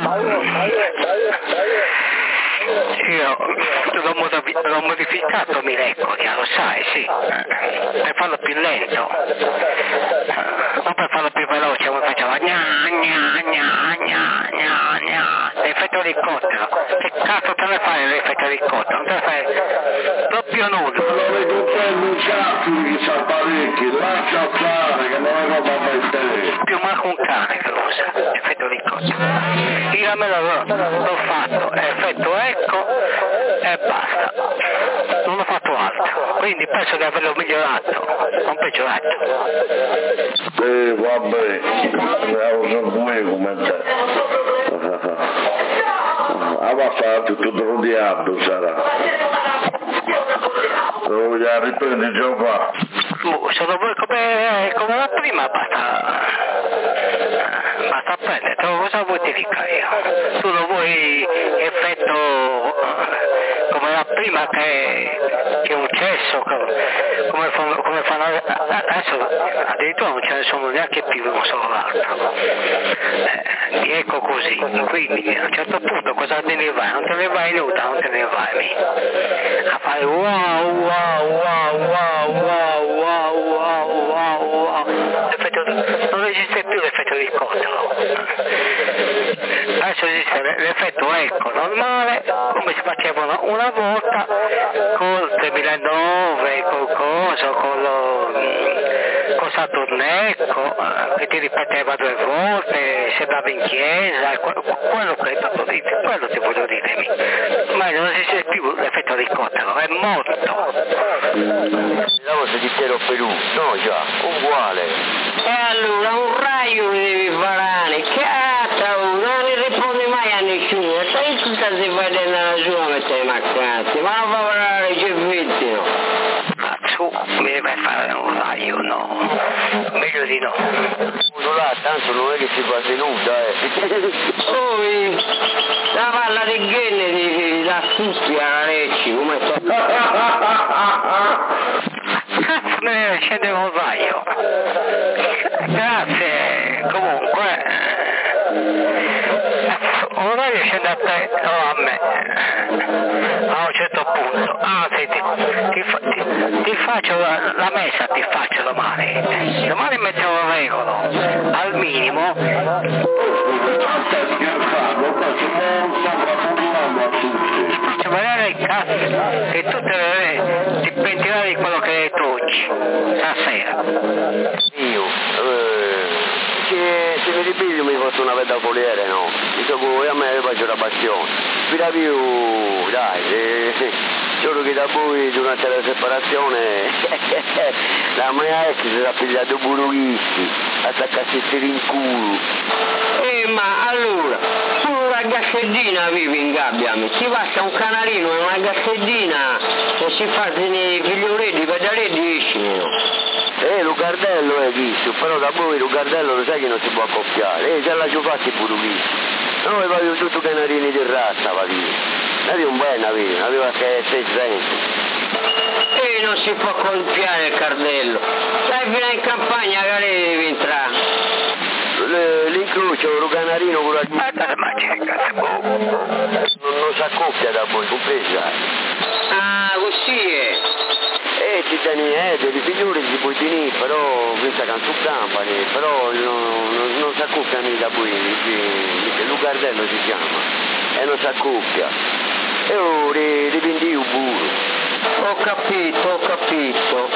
Io l'ho, modifi- l'ho modificato mi record, lo sai, sì, per farlo più lento, non per farlo più veloce, come faceva gna gna gna gna gna gna, l'effetto elicottero, che cazzo te ne fai l'effetto elicottero, non te ne fai proprio nulla. Allora tu sei Luciano che sa parecchi, lascia stare che non è roba a mettere. Più manco un cane che lo usa, effetto elicottero. Io a me l'ho, l'ho fatto, effetto ecco e basta, non ho fatto altro, quindi penso di averlo migliorato, non peggiorato. Eh vabbè, la uso pure come te. Ah, fatto tutto rodeato sarà. Lo voglio riprendere già qua. Sono voi come, come la prima, basta, basta prendere, cosa vuoi io? Tu lo vuoi effetto come la prima che, che è un cesso, come fanno, come fanno adesso, addirittura non ce ne sono neanche più uno solo l'altro. Eh, ecco così, quindi a un certo punto cosa te ne vai? Non te ne vai nuda, non te ne vai a fare wow wow wow wow wow wow wow wow wow, l'effetto, non esiste più l'effetto di cottero, adesso esiste l'effetto ecco normale come si facevano una volta col tremilanove, col coso, con lo con Saturno ecco, che ti ripeteva due volte, sembrava in chiesa, quello che quello ti voglio dire, ma non esiste più l'effetto di cottero, è morto. La cosa di Piero Perù, no già, uguale. E allora un raio devi fare, cazzo, non ne rispondi mai a nessuno, sai tu stai facendo la sua mettere maccazzi, ma non fa parlare i cervetti, no? Ma tu mi devi fare un raio, no? Meglio di no. Là, tanto non è che si fa tenuta, eh. Poi, la palla di ghenne di la cuffia alla Lecci, come sta? Cazzo me ne scende un raio. Grazie, comunque. Un raio scende a te o a me. A un certo punto. Anzi, ti, ti, fa, ti, ti faccio la, la messa, ti faccio domani. Domani mettiamo un regolo. Al minimo. Faccio vedere il cazzo che tu te ti pentirai di quello che hai detto oggi, stasera. Io, eh, che se mi ripiglio mi faccio una veda foliere, no? Dico, io a me faccio la passione. Spira più, dai, eh, solo che da voi durante la separazione la mia ex si era pigliato buruisti, attaccarsi in culo. Eh, ma allora, tu una gasseddina vivi in gabbia, ti passa un canarino e una gasseddina e si fa i figlioletti, pedaretti escino. Eh, Lucardello è visto, però da voi Lucardello lo sai che non si può accoppiare, eh, già l'ha già fatti pure visto. Noi voglio tutti canarini di razza, va via. Avevi un bel aveva, aveva che seicento. E non si può accoppiare il cardello. Stai fino in campagna che devi entrare. L'incrocio, un canarino con la... Ma c'è cazzo, boh. Non, non si accoppia da voi, compresa. Ah, così è. Eh, ci tieni, eh, dei figlioli si può tenere, però questa canzone campani, però non, non, non si accoppia mica voi, Lucardello si chiama, e non si accoppia. E ora ripendi un burro. Ho capito, ho capito.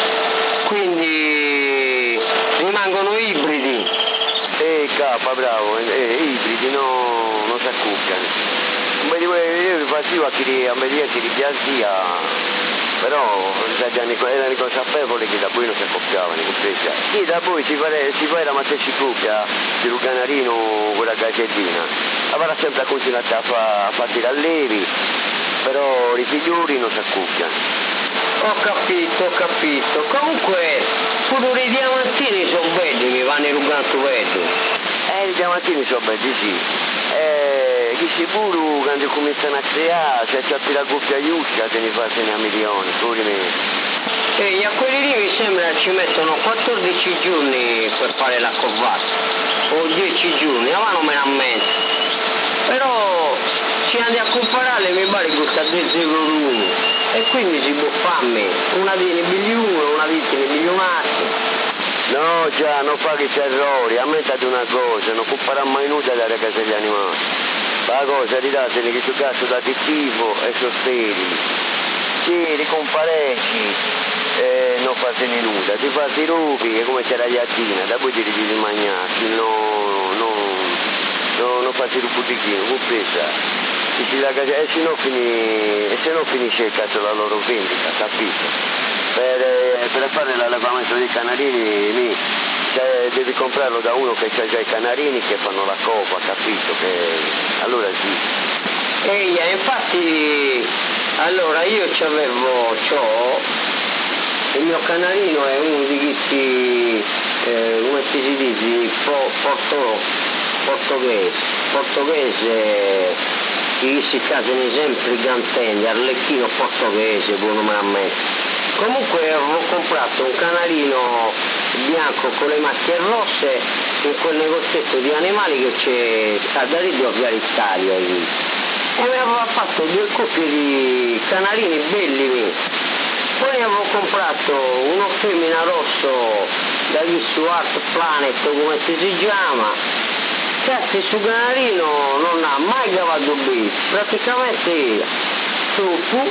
Quindi rimangono ibridi. Eh, capa, bravo, eh, ibridi no, non si accoppiano. Io facevo a chi a medire che ripiazia, però erano consapevoli che da voi non si accoppiavano, compresa. Sì, da voi si, pare, si fa la matessi coppia di un canarino con la gazzettina, avrà sempre continuato a, fa, a fare i allevi, però i figlioli non si accoppiano. Ho capito, ho capito. Comunque, pure i diamantini sono belli, mi vanno rugando belli. Eh, i diamantini sono belli, sì. Eh, chi sicuro quando cominciano a creare, se c'è la coppia giusta, te ne fanno a milioni, pure me. E a quelli lì mi sembra ci mettono quattordici giorni per fare la covata, o dieci giorni, ma non me la metto. Però, se andi a comparare, mi pare che costa due euro l'uno. E quindi si può farmi una di bilione, una di milionati. No, già, non fa questi errori, ammettate una cosa, non può fare mai nulla dalla casa degli animali. La cosa è ridatene che su cazzo da tifo e sono sterili. Sì, li comparecci, eh, non fate nulla, ti fate i rupi, è come c'era iattina, da poi ti devi mangiare, no, no, no, non fate il buttichino, compresa. E se, la, e, se non fini, e se non finisce il cazzo la loro vendita, capito? Per, per fare l'allevamento dei canarini mi, cioè, devi comprarlo da uno che ha già i canarini che fanno la copa, capito? Che, allora sì. Ehi, infatti, allora io c'avevo, c'ho, il mio canarino è uno di questi, eh, come si dice, po, porto, portoghese, portoghese. Qui si casano sempre i gantelli, arlecchino portoghese, buono me la metto. Comunque ho comprato un canarino bianco con le macchie rosse in quel negozietto di animali che c'è a Daridio a Viale Italia lì. E mi aveva fatto due coppie di canarini belli lì. Poi avevo comprato uno femmina rosso da questo Art Planet, come si chiama. Cazzo, su canarino non ha mai cavato bene, praticamente troppo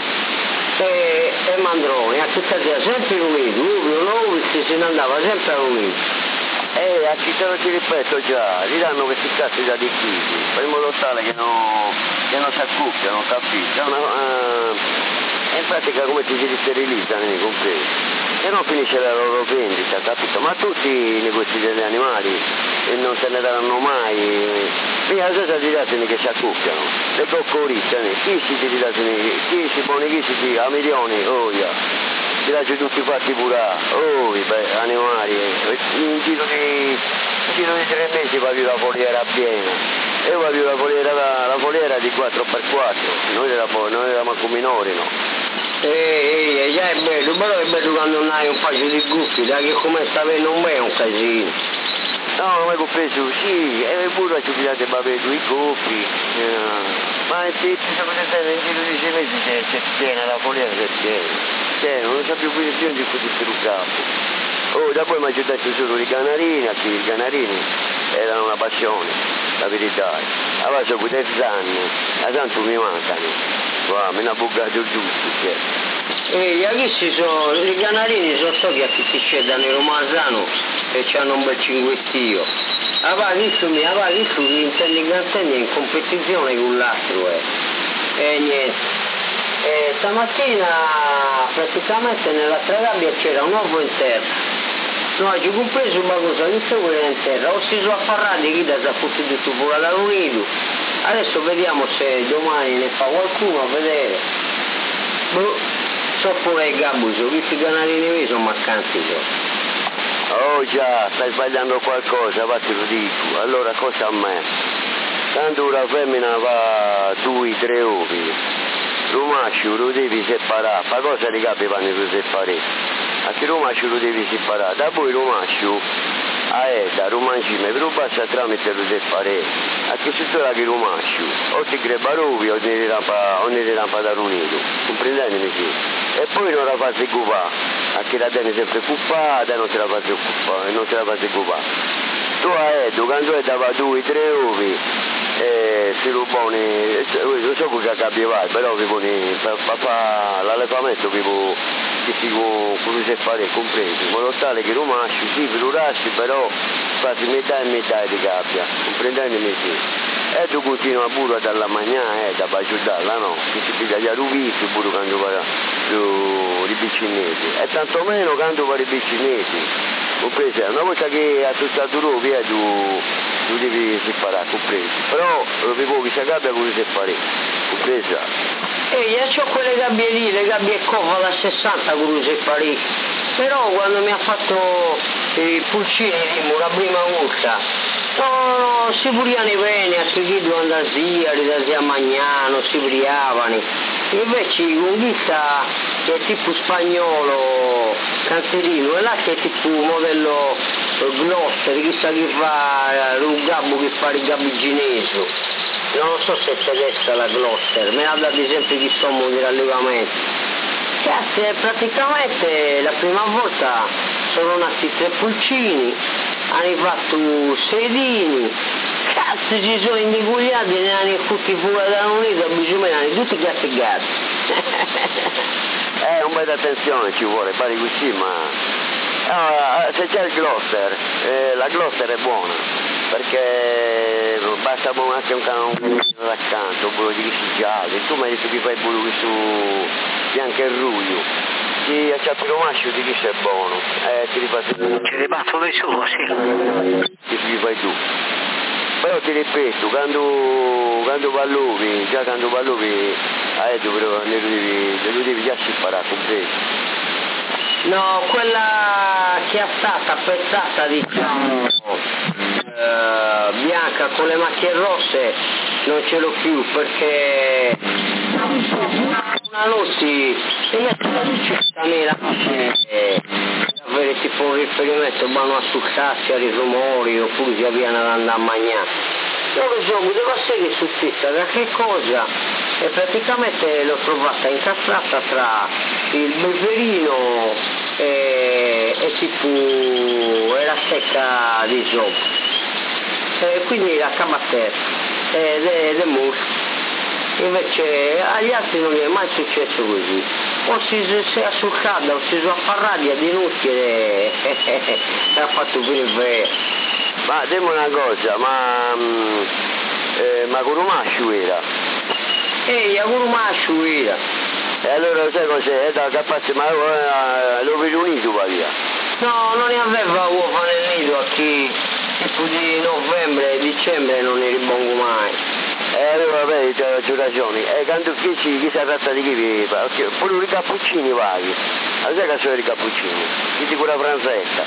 e, e mandroni, a tutta sempre uniti, uno nuovo si se ne andava sempre uniti. Eh, a chi te lo ti ripeto già, gli danno questi cazzi da difficili, per in modo tale che non, che non si accoppiano, capito? Una, uh, in pratica come ti si sterilizzano, ne compresi. E non finisce la loro vendita, capito? Ma tutti i negozi degli animali e non se ne daranno mai. Mica la cosa di datene che si accoppiano, le coccoricce, chi si ti datene, chi si pone, chi si ti a milioni, oh yeah. Ti lascio tutti fatti pura, oh beh, animali, in giro di, in giro di tre mesi va più la foliera piena. E va più la foliera, la, la foliera di quattro per quattro, noi eravamo, noi eravamo manco minori, no? Ehi, ehi, già è bello, però è bello quando non hai un paio di gufi, da che come sta avendo un me è un casino. No, non hai compreso, sì, e pure ci pigliate bave due gufi, eh, ma in più, se potete in giro di sei mesi c'è, c'è piena, la foliera c'è piena, c'è, non c'è più bisogno di così per un capo. Oh, da poi mi ha detto solo i canarini, a chi i canarini erano una passione, la verità. Allora sono quindici anni, a tanto mi mancano. Wow, me ne ha bucato giusto, certo. E questi sono, i canarini sono stati a chi si scedono in Romazzano e hanno un bel cinguettio. Allora, visto mi, allora, visto mi intende in cantegna in competizione con l'altro, eh. E niente. E stamattina praticamente nella gabbia c'era un uovo interno. No, ci ho compreso una cosa, non so quella in terra, o si sono affarrati chi da si ha fottuto tutto fuori dall'unito, adesso vediamo se domani ne fa qualcuno a vedere. Boh, so pure il gabbuso, questi canali neri sono mancanti. Oh già, stai sbagliando qualcosa, va te lo dico, allora cosa a me? Quando una femmina va due, tre ore, lo maschio lo devi separare, fa cosa di capi vanno lo separare? A che lo maschio lo devi separare, da poi lo maschio a Eda, lo mangime, però passa tramite lo separare, a che si trova che lo maschio, o ti greba rovi o ne rampa, o ne rampa da unito, comprendetemi sì? E poi non la fate occupare, a che la tiene sempre occupata e non te la fate occupare, non te la fate occupare. Tu a Edo, quando Eda va due, tre ore, eh, si lo pone, non so cosa capiva, però vi pone, per fare l'allevamento vi può, che si può, come si fare, compreso, in modo tale che lo masci, sì, per lo rassi, però fate metà e metà di gabbia, comprendetemi sì. E tu continua pure dalla mangiare, eh, da baciutarla, no? Che si piglia gli aruvisi pure quando va i biccinesi, e tanto meno quando va i biccinesi, compresa? Una volta che ha testato rovi, eh, tu, tu devi separare, compreso? Però vi può che si gabbia come separare, compresa? E io ho quelle gabbie lì, le gabbie cova da sessanta con lo separare, però quando mi ha fatto i pulcini, dimo, la prima volta, no, si puriano bene, a chi devono andare via, ridasi a Magnano, si priavano. Invece con chissà che è tipo spagnolo, canterino, e là che è tipo modello Gloster, chissà che fa un gabbo che fa il gabbi cinese. Non lo so se è tedesca la Gloster, me l'ha dato sempre chi sto mondo di allevamento. Cazzo, praticamente la prima volta sono nati tre pulcini, hanno fatto sedini, cazzo ci sono indigugliati e ne hanno fatti fuori da un'unità, bisogna hanno tutti gatti gatti. Eh, un po' di attenzione ci vuole, pare così, ma allora, se c'è il Gloster, eh, la Gloster è buona, perché basta anche un canone d'accanto, un po' di riscigiato, tu mi hai detto che fai pure su bianco e ruglio. Sì, a Ciappino Mascio di chi è buono, eh, ti rifaccio. Ci ribatto dei suo, sì. Che ti fai tu. Però ti ripeto, quando, quando vallovi, già quando vallovi, eh, tu però ne devi, ne devi già separare, compreso. No, quella che è stata pezzata, diciamo, eh, bianca con le macchie rosse, non ce l'ho più perché una notte e a me la per avere tipo un riferimento, vanno a succarsi ai rumori oppure si avviano ad andare a mangiare. Non lo so, poteva essere che successa, da che cosa? E praticamente l'ho trovata incastrata tra il beverino e, e tipo era secca di sopra. E quindi la cabattera ed è del muschio. Invece agli altri non gli è mai successo così, o si, si è assuccata o si sono affarrati ad inutile e ha fatto pure il vero. Ma dimmi una cosa, ma eh, ma con un mascio era? Ehi, con un mascio era. E allora sai cos'è? È da capazzi, ma eh, lo vedo unito va via. No, non ne aveva uova nel nido a chi tipo di novembre e dicembre non ne ribongo mai. E allora vedi, c'ho ragione, e quando feci chi si tratta di chi perché pure i cappuccini vaghi, ma sai che sono i cappuccini, chi di quella franzetta,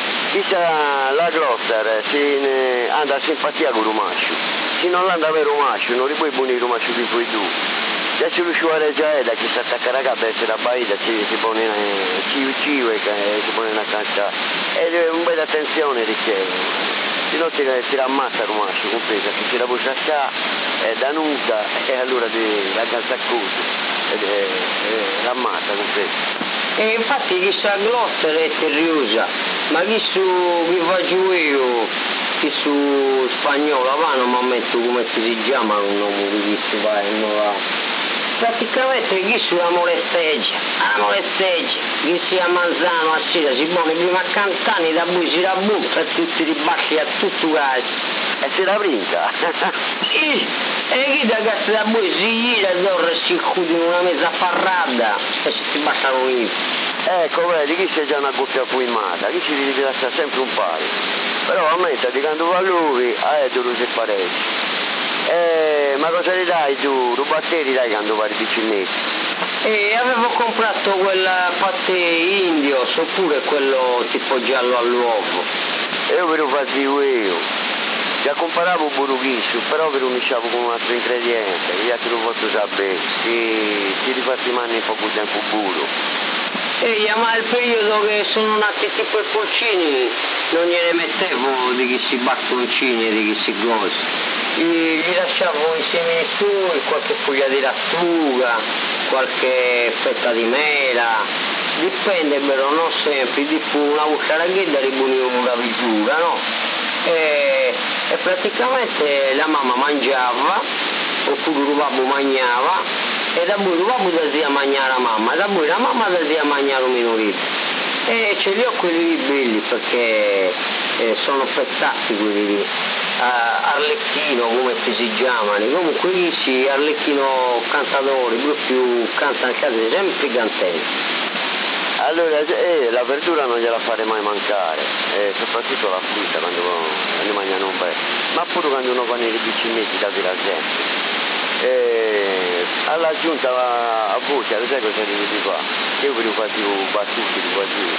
chissà la Gloster si ne anda a simpatia con il mascio, se non l'anda a avere un mascio, non li puoi punire il mascio che puoi tu, già si riusciva a reggere da chi si attacca la cappa e se la baita si, si pone ci ciu e si pone una caccia, ed è un bel attenzione richiede. Se no ti, ti rammazza il mascio, compresa, se ti la puoi sciacciare è da nuda e allora ti la calza così, ed è, è rammazza, compresa. E infatti chi sa Gloster è terriosa, ma chi su chi faccio io, chi su spagnolo, ma non mi ammetto come si chiama un nome di chi si va e non va. Praticamente chi si la molesteggia, la molesteggia, chi si a Manzano a sera si pone prima a cantare, da poi si la butta e tutti i bacchi a tutto caso. E se la brinca? E, e chi da casa da poi si gira, dorre si chiude in una mesa parrada e si baciano io. Ecco, vedi, chi c'è già una coppia fuimata, chi ci deve lasciare sempre un pari. Però ammettati, quando va lui, a Edoro si pareggi. Eh, ma cosa gli dai tu? Rubatteri dai quando va i bicinetti? E avevo comprato quel paté indio, oppure quello tipo giallo all'uovo. Io ve lo facevo io. Già comparavo un buruchiscio, però ve lo misciavo con un altro ingrediente, gli altri lo posso sapere, si, si rifatti mani in poco tempo burro. Ehi, ma il periodo che sono nati tipo i pulcini non gliene mettevo di chi si battoncini e di chi si gosi. Gli, gli lasciavo i semi su, qualche foglia di lattuga, qualche fetta di mela, dipende però non sempre, tipo una cucciaraghetta di buona visura, no? E, e praticamente la mamma mangiava, oppure il babbo mangiava, e da voi il babbo da zia mangiare la mamma, da voi la mamma da zia mangiare un minorito. E ce li ho quelli lì belli perché eh, sono pezzati quelli lì. Uh, Arlecchino come si chiamano, comunque lì sì, Arlecchino cantatori, proprio cantano case sempre cantenti. Allora, eh, la verdura non gliela fare mai mancare, eh, soprattutto la frutta quando, quando mangiano un bel, ma pure quando uno con i bicinetti da la gente. Eh, alla giunta a, a voce, sai cosa devi fare? Io ve lo facevo battuti, li facevo.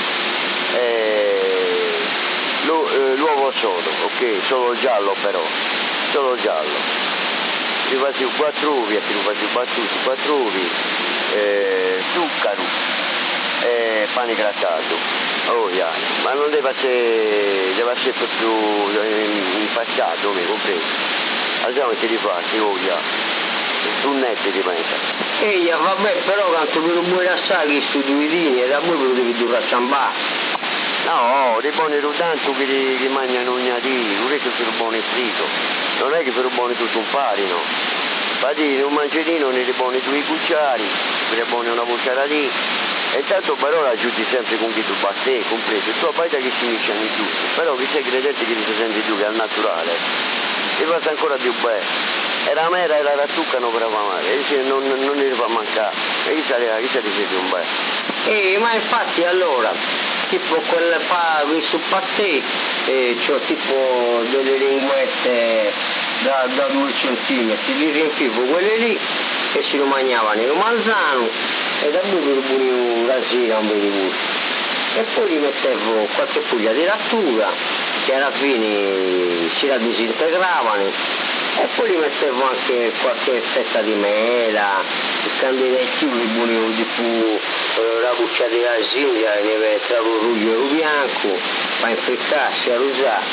Eh, Lo, eh, l'uovo solo, ok, solo giallo però, solo giallo. Ti facevo quattro uvi, ti facevo battuti, quattro uvi, eh, zucchero, eh, pane grattato, oh yeah. Ma non deve essere, deve essere proprio impacciato, mi compreso. Allora ti rifaccio, oh yeah. Tunnetti ti pensa. Ehi, vabbè, però quanto per un buon assaggi su due linee, da voi ve lo devi durare a ciambare. No, dei buoni tanto che, che mangiano ognatini, non è che per buoni frito, non è che per buoni tutto un pari, no. Infatti un mangerino ne dei buoni due cucciari, per buoni una cucciara lì, e intanto però la aggiungi sempre con chi tu batte, compreso, tu a parte che si misciano in tutto, però che sei credente che ti senti tu che è al naturale, ti passa ancora più bello. E la mera e la rattucca non prova male, e non, non ne fa mancare, e chi sa chi sa di più un bello. Eh, ma infatti allora, tipo quel pa, su paté, eh, c'ho tipo delle linguette da, da due centimetri, li riempivo quelle lì e si lo mangiavano in manzano e da due per un rasino un bel e poi gli mettevo qualche foglia di lattuga che alla fine si la disintegravano e poi gli mettevo anche qualche fetta di mela, i candidetti buoni di più, la buccia di asindia ne mettevo ruglio bianco per infettarsi a usare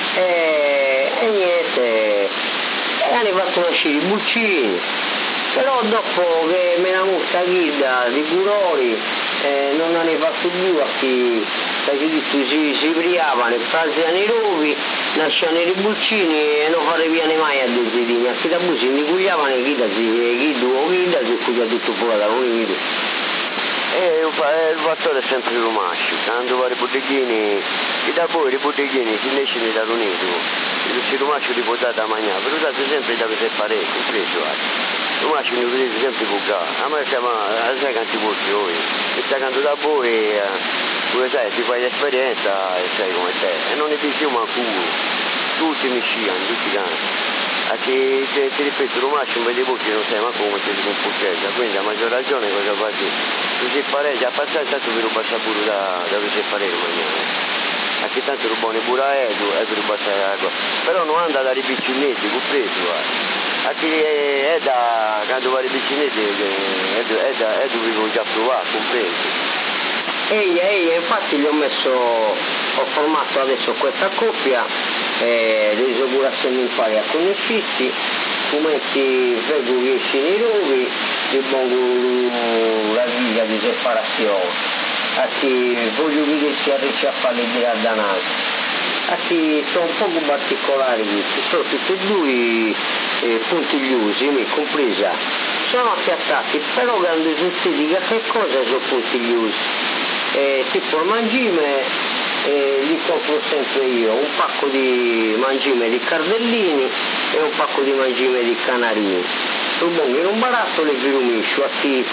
e, e niente, e hanno fatto nascere i buccini. Però dopo che me la musta guida di Curori eh, non ne fatto più a chi si, si briavano e facevano i rovi, nascevano i buccini e non fareviano mai a desidini, a chi da busi mi cugliavano e chi da si, chi duo chi da si cuglia tutto fuori da noi. E il fattore è sempre lo mascio, quando va i botteghini, e da poi i botteghini si nescono dall'unito, se lo mascio li potete mangiare, però usate sempre da vedere parecchio, preso. Lo mascio ne vedete sempre bucare, a me siamo, sai quanti posti voi, e sta canto da voi, come sai, ti fai l'esperienza e sai come te, e non ne dici ma culo, tutti mi sciano, tutti canti. A che ti, ti ripeto, lo mascio non vedi pochi non sai ma come ti si comporta, quindi a maggior ragione cosa fai? Tu si pareggia, abbastanza tanto per un passapuro da dove si pareggia mangiare. A che tanto lo buone pure a Edu, e per un passare però non anda da ripiccinetti, compreso, a chi è da quando va i bicinetti è da Edu vivo già provato, compreso. Ehi, ehi, infatti gli ho messo, ho formato adesso questa coppia, eh, le esogurazioni in pari a conoscisti, fumetti vedo che escono i rovi, e pongo la viglia di separazione, a chi voglio dire che si arriccia a farli girare da naso. A chi sono un po' particolari, ci sono tutti e due eh, puntigliosi, mi compresa, sono appiattati, però quando si dica che cosa sono puntigliosi. Eh, tipo il mangime eh, li compro sempre io, un pacco di mangime di cardellini e un pacco di mangime di canarini. Lo pongo in un barattolo e vi rumiscio, a chi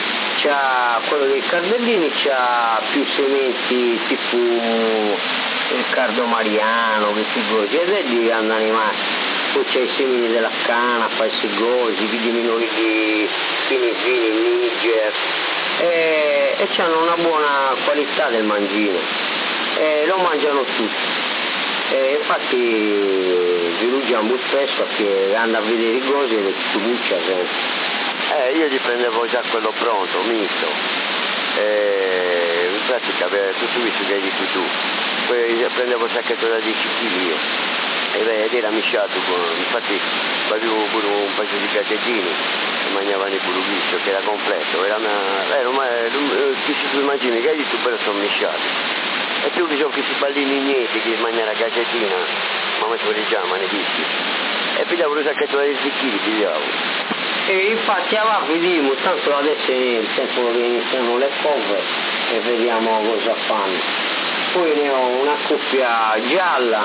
c'ha, quello dei cardellini c'ha più sementi tipo il cardo mariano, questi cosi, ed è di grandi animali. Poi c'è i semini della canapa, i segosi, i vidi minori di fini fini, Niger, e, e hanno una buona qualità del mangime, e lo mangiano tutti. E infatti viaggiamo spesso perché andando a vedere i cosi e ci buccia sempre. Eh, io gli prendevo già quello pronto, misto. Eh, in pratica, per tutti questi che hai detto tu, poi prendevo il sacchetto da dieci chili io. Ed era misciato con, infatti avevo pure un paio di casettini che mangiavano il buruvisto, che era completo, era una, era una, questi due mangimi che hai detto però sono misciati. E più che sono questi ballini nieti che mangiano la casettina, ma mi sono già, ma ne dici. E pigliavo un sacchetto da dieci chili, pigliavo. E infatti avanti vediamo, tanto adesso è il tempo che iniziano le cose e vediamo cosa fanno. Poi ne ho una coppia gialla,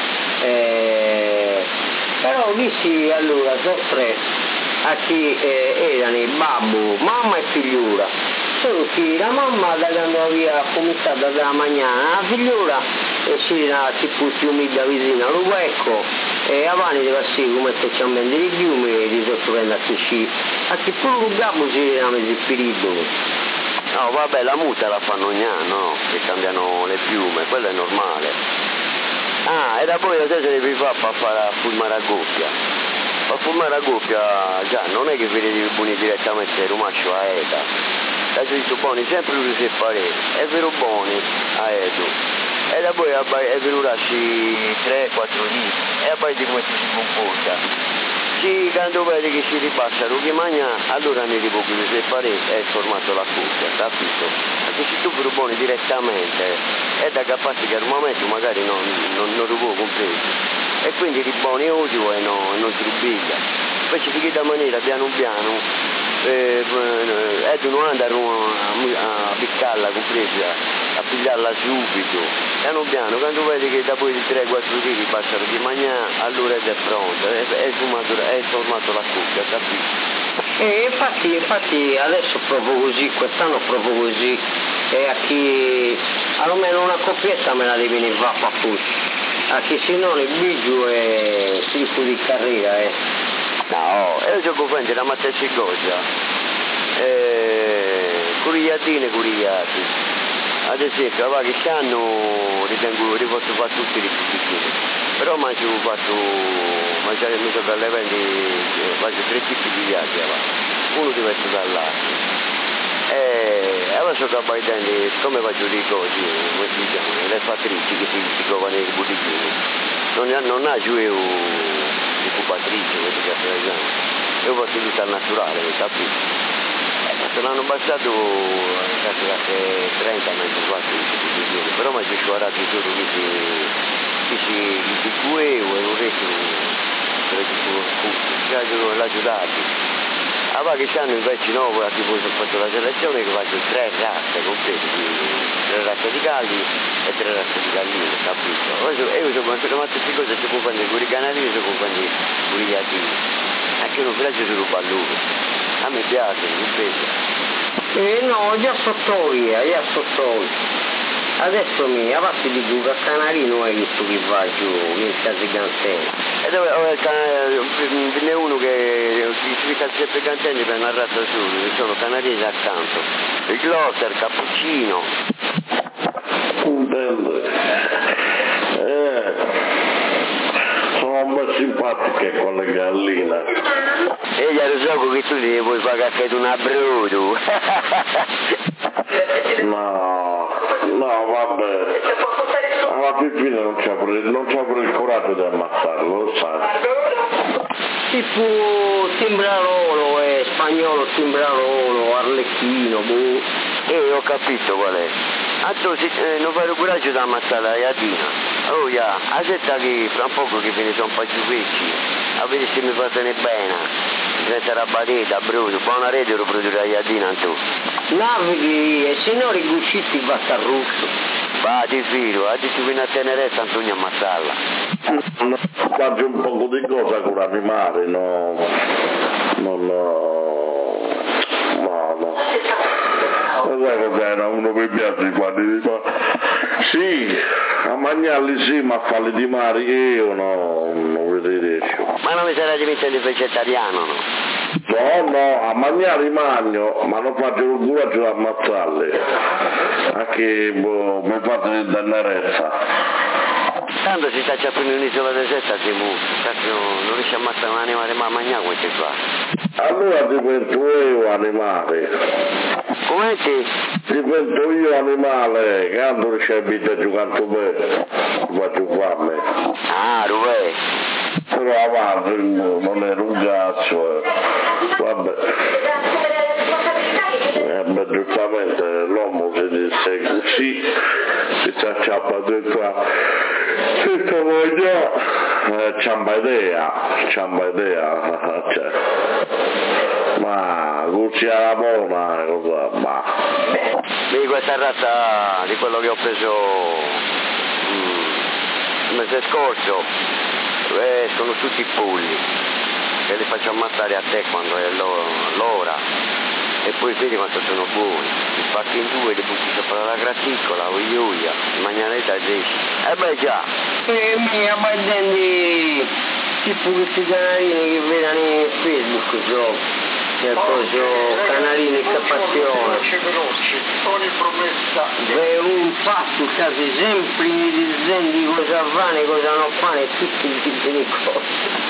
eh, però visti allora sono tre, a chi eh, erano il babbo, mamma e figliura, solo che la mamma da quando aveva cominciato dalla mañana, la figliura e si era tipo più umida vicino allo becco, e avanti deve essere come se ci hanno venduto i fiumi e di sotto prende a crescere, a che pure il babbo si era messo il pericolo. No, vabbè, la muta la fanno ogni anno, no? Che cambiano le piume, quello è normale. Ah, e da poi adesso devi fare a fare a fulmare a goppia. A fulmare a goppia, già, non è che vedi buoni direttamente il rumascio a Eta. Adesso dico buoni, sempre lui si fare, è vero buoni a Edo. E da poi è venuto tre quattro lì, e poi di come si comporta. Sì, quando vedi che si ripassano che mangia, allora ne devo più separare e è formato la coppia, capito? Perché se tu proponi direttamente è da capace che al momento magari non, non, non lo può comprendere. E quindi riboni odio e no, non si rubiglia. Poi ci si da maniera piano piano, eh, eh, non andare a, a piccarla compresa, a pigliarla subito. Piano piano, quando vedi che dopo di tre quattro tiri passano di mangiare, allora è pronto, è, è, fumato, è formato la coppia, capito? E infatti, infatti adesso proprio così, quest'anno proprio così, e a chi almeno una coppietta me la devi venire a fare tutti, a chi se no il bigio è tipo di carriera, eh. No, io sono convinto la mattina si goggia, eh, curigliatine curigliati. Ad esempio, va che stanno, ritengo, riposto fare tutti i piccini, però mangio fatto, mangiare il mio per le vendi, faccio tre tipi di viaggi, va. Uno diverso dall'altro. E adesso sto vedendo, come faccio dei cosi, come si chiamano, le fattrici che si, si trovano nei bottiglioni, non, non ha giù io, tipo Patrizio, questo che sta io faccio tutto al naturale, capito? L'anno passato trenta metri quattro di però mi ci guardato solo che si di due euro e un resto per l'aiutati. Allora che stanno invece no, a tipo ho fatto la selezione che faccio tre razze complete, tre razze di galli e tre razze di galline, capito? E io sono quando queste cose si può fare con i canalini, si può fare con gli attivi, anche non piace solo ballo. A me piace, mi piace. Eh no, già sotto via, già sotto via. Adesso mi, a parte di due canarino hai visto che va giù, in casa gigantesca. E dove oh, ce n'è uno che si fa sempre cantelli per una razza su, ci sono canarini accanto. Il Glotter, il Cappuccino. Eh, sono un po' simpatiche con le galline. E io lo so che tu li vuoi pagare anche una bruto. No, no, vabbè. Alla Pipina non c'ha pure, non c'ha pure il coraggio di ammazzarlo, lo sai. Tipo Timbrarolo, eh, spagnolo Timbrarolo, Arlecchino, boh. Eh, ho capito qual è. Anzi, eh, non fai il coraggio di ammazzare la iatina. Oh, ja, aspetta che fra un poco che ve ne sono un po' più vecchi. A vedere se mi fate bene. Senza rabateta, bruto, buona rete lo produrre la iatina tu. Navighi, e se no riguscitti va a russo. Va, ti filo, a ti viene a tenere tanto non ammazzarla. No, faccio un po' di cosa con l'animale, no. Non no, no, no. sai cos'era? Uno per piazza i panni di mare. Sì, a mangiarli sì, ma a farli di mare io no, non vi riesco. Ma non mi sarà diventato vegetariano, no? No, no, a mangiare i magno, ma non faccio il coraggio di ammazzarli. Anche boh, mi fate di tenerezza. Tanto si sta già in un'isola deserta, siamo, non riesce a ammazzare un animale ma a mangiare questi qua. Allora divento io animale. Come ti? Divento io animale, che altro c'è vita giocando bene, faccio fame. Ah, Rubè. Però avanti non era un cazzo, eh. Vabbè. Eh, beh, giustamente l'uomo si disse così, si si acciappa dentro a questa voglia, eh, c'ha idea, c'ha idea, cioè. Ma così alla buona, cosa, ma... Di questa razza, di quello che ho preso mm, il mese scorso, eh, sono tutti polli, che li faccio ammazzare a te quando è l'ora, e poi vedi quanto sono buoni, li spacchi in due, li butti sopra la graticola, uioia, mangiaretta e dici, eh beh già. E mi abbattendo tipo questi canalini che vedono in Facebook, so. C'è cosa canalini che passione. Ogni promessa. Beh, un fatto quasi sempre mi disegni cosa fanno, cosa non fanno e tutti i tipi di cose.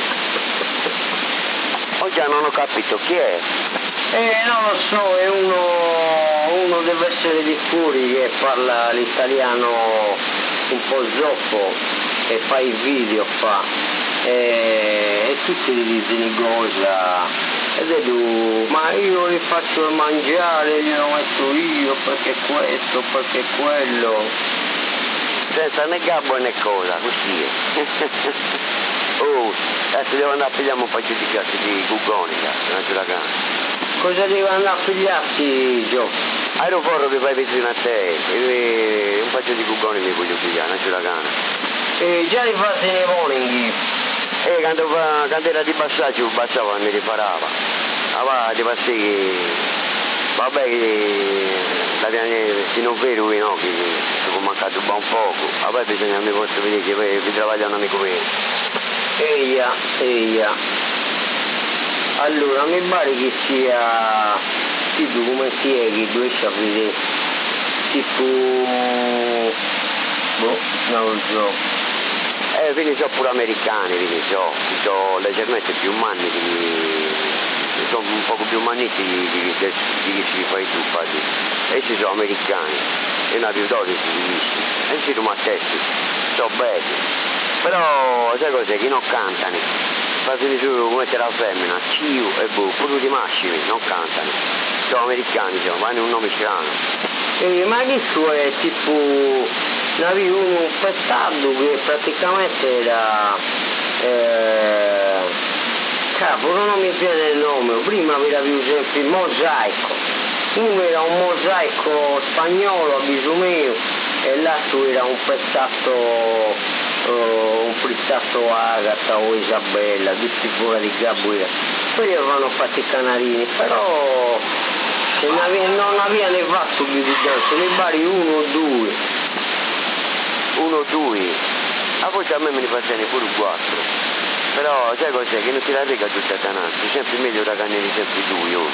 Oggi non ho capito chi è. Eh, non lo so, è uno, uno deve essere di fuori che parla l'italiano un po' zoppo e fa i video, fa. E, e tutti gli dicono cosa. E vedo, ma io li faccio mangiare, glielo metto io, perché questo, perché quello. Senza né gabbo né cosa, così è. Oh, adesso devo andare a pigliare un paio di piatti di gugoni, non ce la cana. Cosa devo andare a pigliarsi, Gio? Aeroporto che fai vicino a te, e un paio di gugoni mi voglio pigliare, non ce la cana. E già li fate nei morning. E quando, quando era di passaggio, bastava mi riparava. Allora, di passi, vabbè, la pianeta, non vero, no, che sono mancato un buon poco. Vabbè, bisogna, mi posso vedere che vi travaglia un amico mio. Eia, eia. Allora, mi pare che sia tipo come si è che due sapete, tipo, boh, non lo so. Eh, quindi sono pure americani, quindi sono, sono leggermente più manni, quindi sono un poco più mannetti di, di, di, di chi ci fai tu, quasi. Essi sono americani, e una più doti si dice, e si sono attesti, sono belli. Però, sai cos'è, che non cantano, fate su come c'è la femmina, Ciu e boh, pure di maschili, non cantano, sono americani, sono, vanno un nome strano. Eh, ma che su è tipo... Ne avevo uno spettacolo che praticamente era, eh, capo, non mi viene il nome, prima avevo sempre il mosaico, uno era un mosaico spagnolo a viso mio e l'altro era un pezzato, uh, un pezzato Agata o Isabella, tutti fuori di Gabriele, poi avevano fatto i canarini, però se ne ave, non avevano fatto più di tanto, ne pare uno o due. Uno o due, a volte a me me ne passano pure quattro, però sai cos'è, che non ti la rega tutta canazza, sempre meglio da canneri sempre due, io.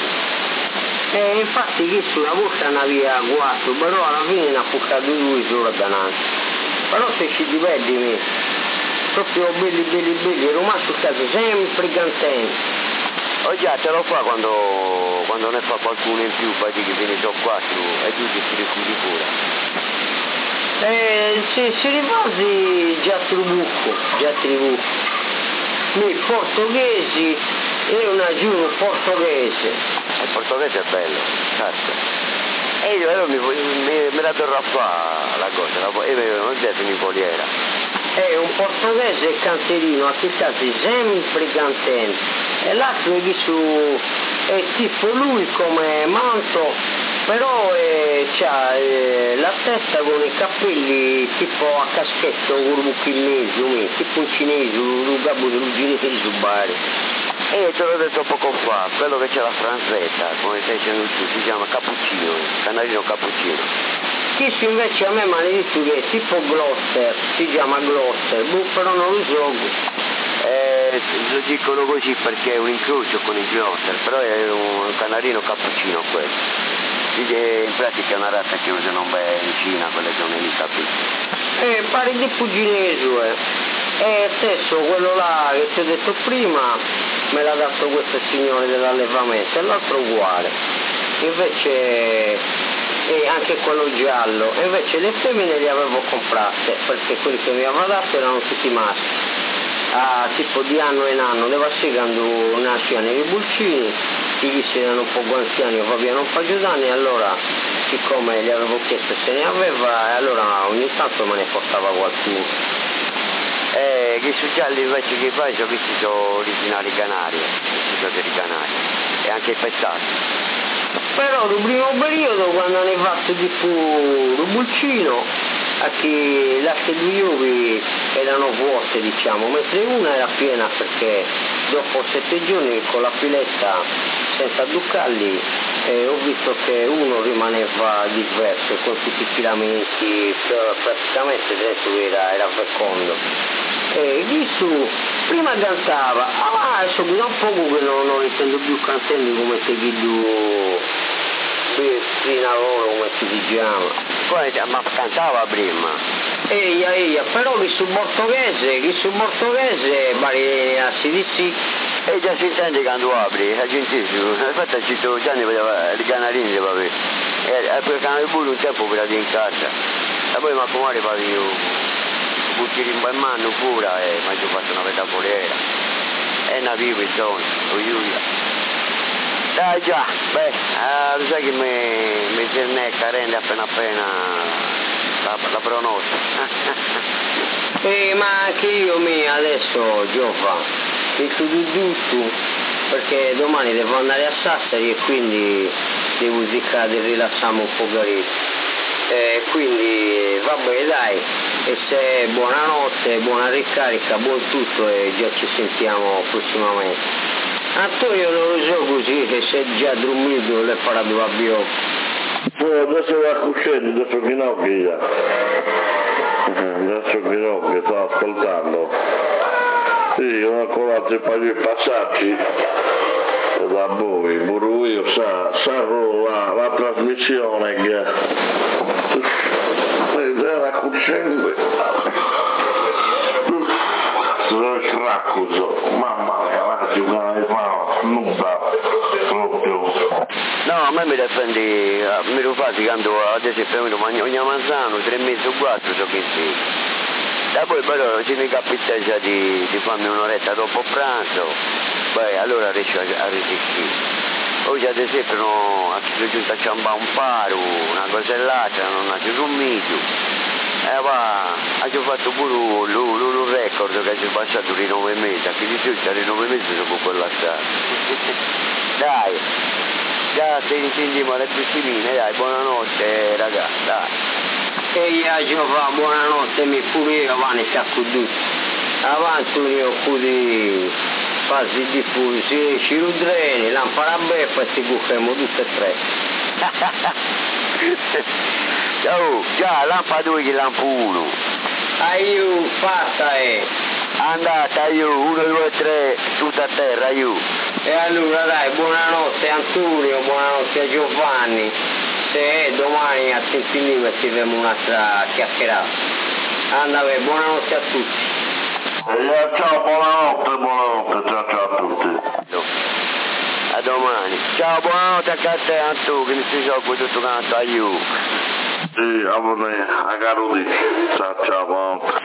E infatti che sulla volta ne aveva quattro, però alla fine ne ha portato due solo a canazza, però se ci diverti me, proprio belli belli belli, ero rimasto stato sempre contento. Oh già, te lo fa quando, quando ne fa qualcuno in più, poi che viene sono quattro e tu ti tiri fuori pure. Eh, se si riposi già tribucco, già tribucco. I portoghesi e un aggiungo portoghese. Il portoghese è bello, cazzo. E io allora mi, mi, me la torno a fare la cosa, la, e non detto in poliera. È un portoghese canterino, a questi sempre cantante. E l'altro è, su, è tipo lui come manto. Però eh, c'ha eh, la testa con i capelli tipo a caschetto con un cinese, tipo un cinese, un capo di un cinese su bari. E te l'ho detto poco fa, quello che c'è la franzetta, come stai dicendo tu, si chiama cappuccino, canarino cappuccino. Questo invece a me mi hanno detto che è tipo Gloucester, si chiama Gloucester, boh, però non lo so. Eh, lo dicono così perché è un incrocio con il Gloucester, però è un canarino cappuccino questo. Dice, in pratica è una razza che usano in Cina, quelle zone lì, capito? Eh, pare di puginese, eh. E stesso quello là che ti ho detto prima me l'ha dato questo signore dell'allevamento, e l'altro uguale. Invece, e anche quello giallo, e invece le femmine le avevo comprate, perché quelli che mi aveva dato erano tutti maschi. Ah, tipo di anno in anno, le va seguendo nascevano i bulcini, i vissi erano un po' anziani, avevano un paio d'anni, e allora, siccome gli avevo chiesto se ne aveva, e allora ogni tanto me ne portava qualcuno. Eh, che su gialli invece che fai, sono questi sono originali canari, questi sono dei canari, e anche i pettati. Però nel primo periodo, quando hanno fatto di più il bulcino, a che le altre due uvi erano vuote, diciamo, mentre una era piena, perché dopo sette giorni con la filetta senza ducalli eh, ho visto che uno rimaneva diverso con tutti i filamenti, praticamente dentro era, era fecondo. E lì su prima cantava, ah, adesso da un poco che non, non intendo più cantando come te vedo qui lavoro, come si chiama. Poi ma cantava prima. Eia, eia, però che sul portoghese, che sul portoghese pare a C D C. E già si sente quando apri, è gentissimo. Infatti ci sono già ne vedeva i canarini, vabbè. E quel canale pure un tempo per in casa. E poi ma come arriva io, buttare in mano pure, e mi ho fatto una bella polera. E una vivo insomma, o Giulia. Dai già, beh, eh, lo sai che mi, mi si necca, rende appena appena la, la pronuncia. Eh, ma anche io mi adesso, Giova, mi tutto, perché domani devo andare a Sassari e quindi devo cercare di rilassarmi un po' carino. Eh, quindi vabbè dai, e se buonanotte, buona ricarica, buon tutto e già ci sentiamo prossimamente. Antonio non lo so così che se già dormito le farà due a biocco. Poi adesso va cucendo, adesso Ginocchia. Adesso Ginocchia, sto ascoltando. Sì, ho ancora un paio di passaggi da voi, pure io sa, sa la, la trasmissione che era cucendo. Sono scraccoso, mamma mia, la giocare fa nulla proprio. No, a me mi difendi, mi lo fai quando ad esempio mi mangio ogni manzano, tre mesi o quattro, so che sì. E poi però se mi capita già di, di farmi un'oretta dopo pranzo, beh allora riesco a, a resistere. Oggi ad esempio no, a chi sono giunto a ciambare un paro, una cosa e l'altra, non ha più un miglio. E va, ho fatto pure un record che ci è passato di nove mesi, che di solito di nove mesi dopo quella strada. Dai, già se intendiamo alle piscine, dai, buonanotte ragazzi, dai. E io Giova, buonanotte, mi pure io avanti a cuduto. Avanti io cudi, passi di fusi, ci rudreni, lampada beffa e ti buchiamo tutte e tre. Oh, già, lampa due che lampa uno. Aiù, fatta è. Andata, aiù, uno, due, tre, tutta a terra, aiù. E allora dai, buonanotte Antonio, buonanotte a Giovanni. Se domani a Tintinniva ci vediamo un'altra chiacchierata. Andate, buonanotte a tutti. E ciao, buonanotte, buonanotte, ciao ciao a tutti. No. A domani. Ciao, buonanotte a te Antonio, che mi si gioco tutto quanto, aiù. Sì, a voi, a caro di. Ciao ciao, buonanotte.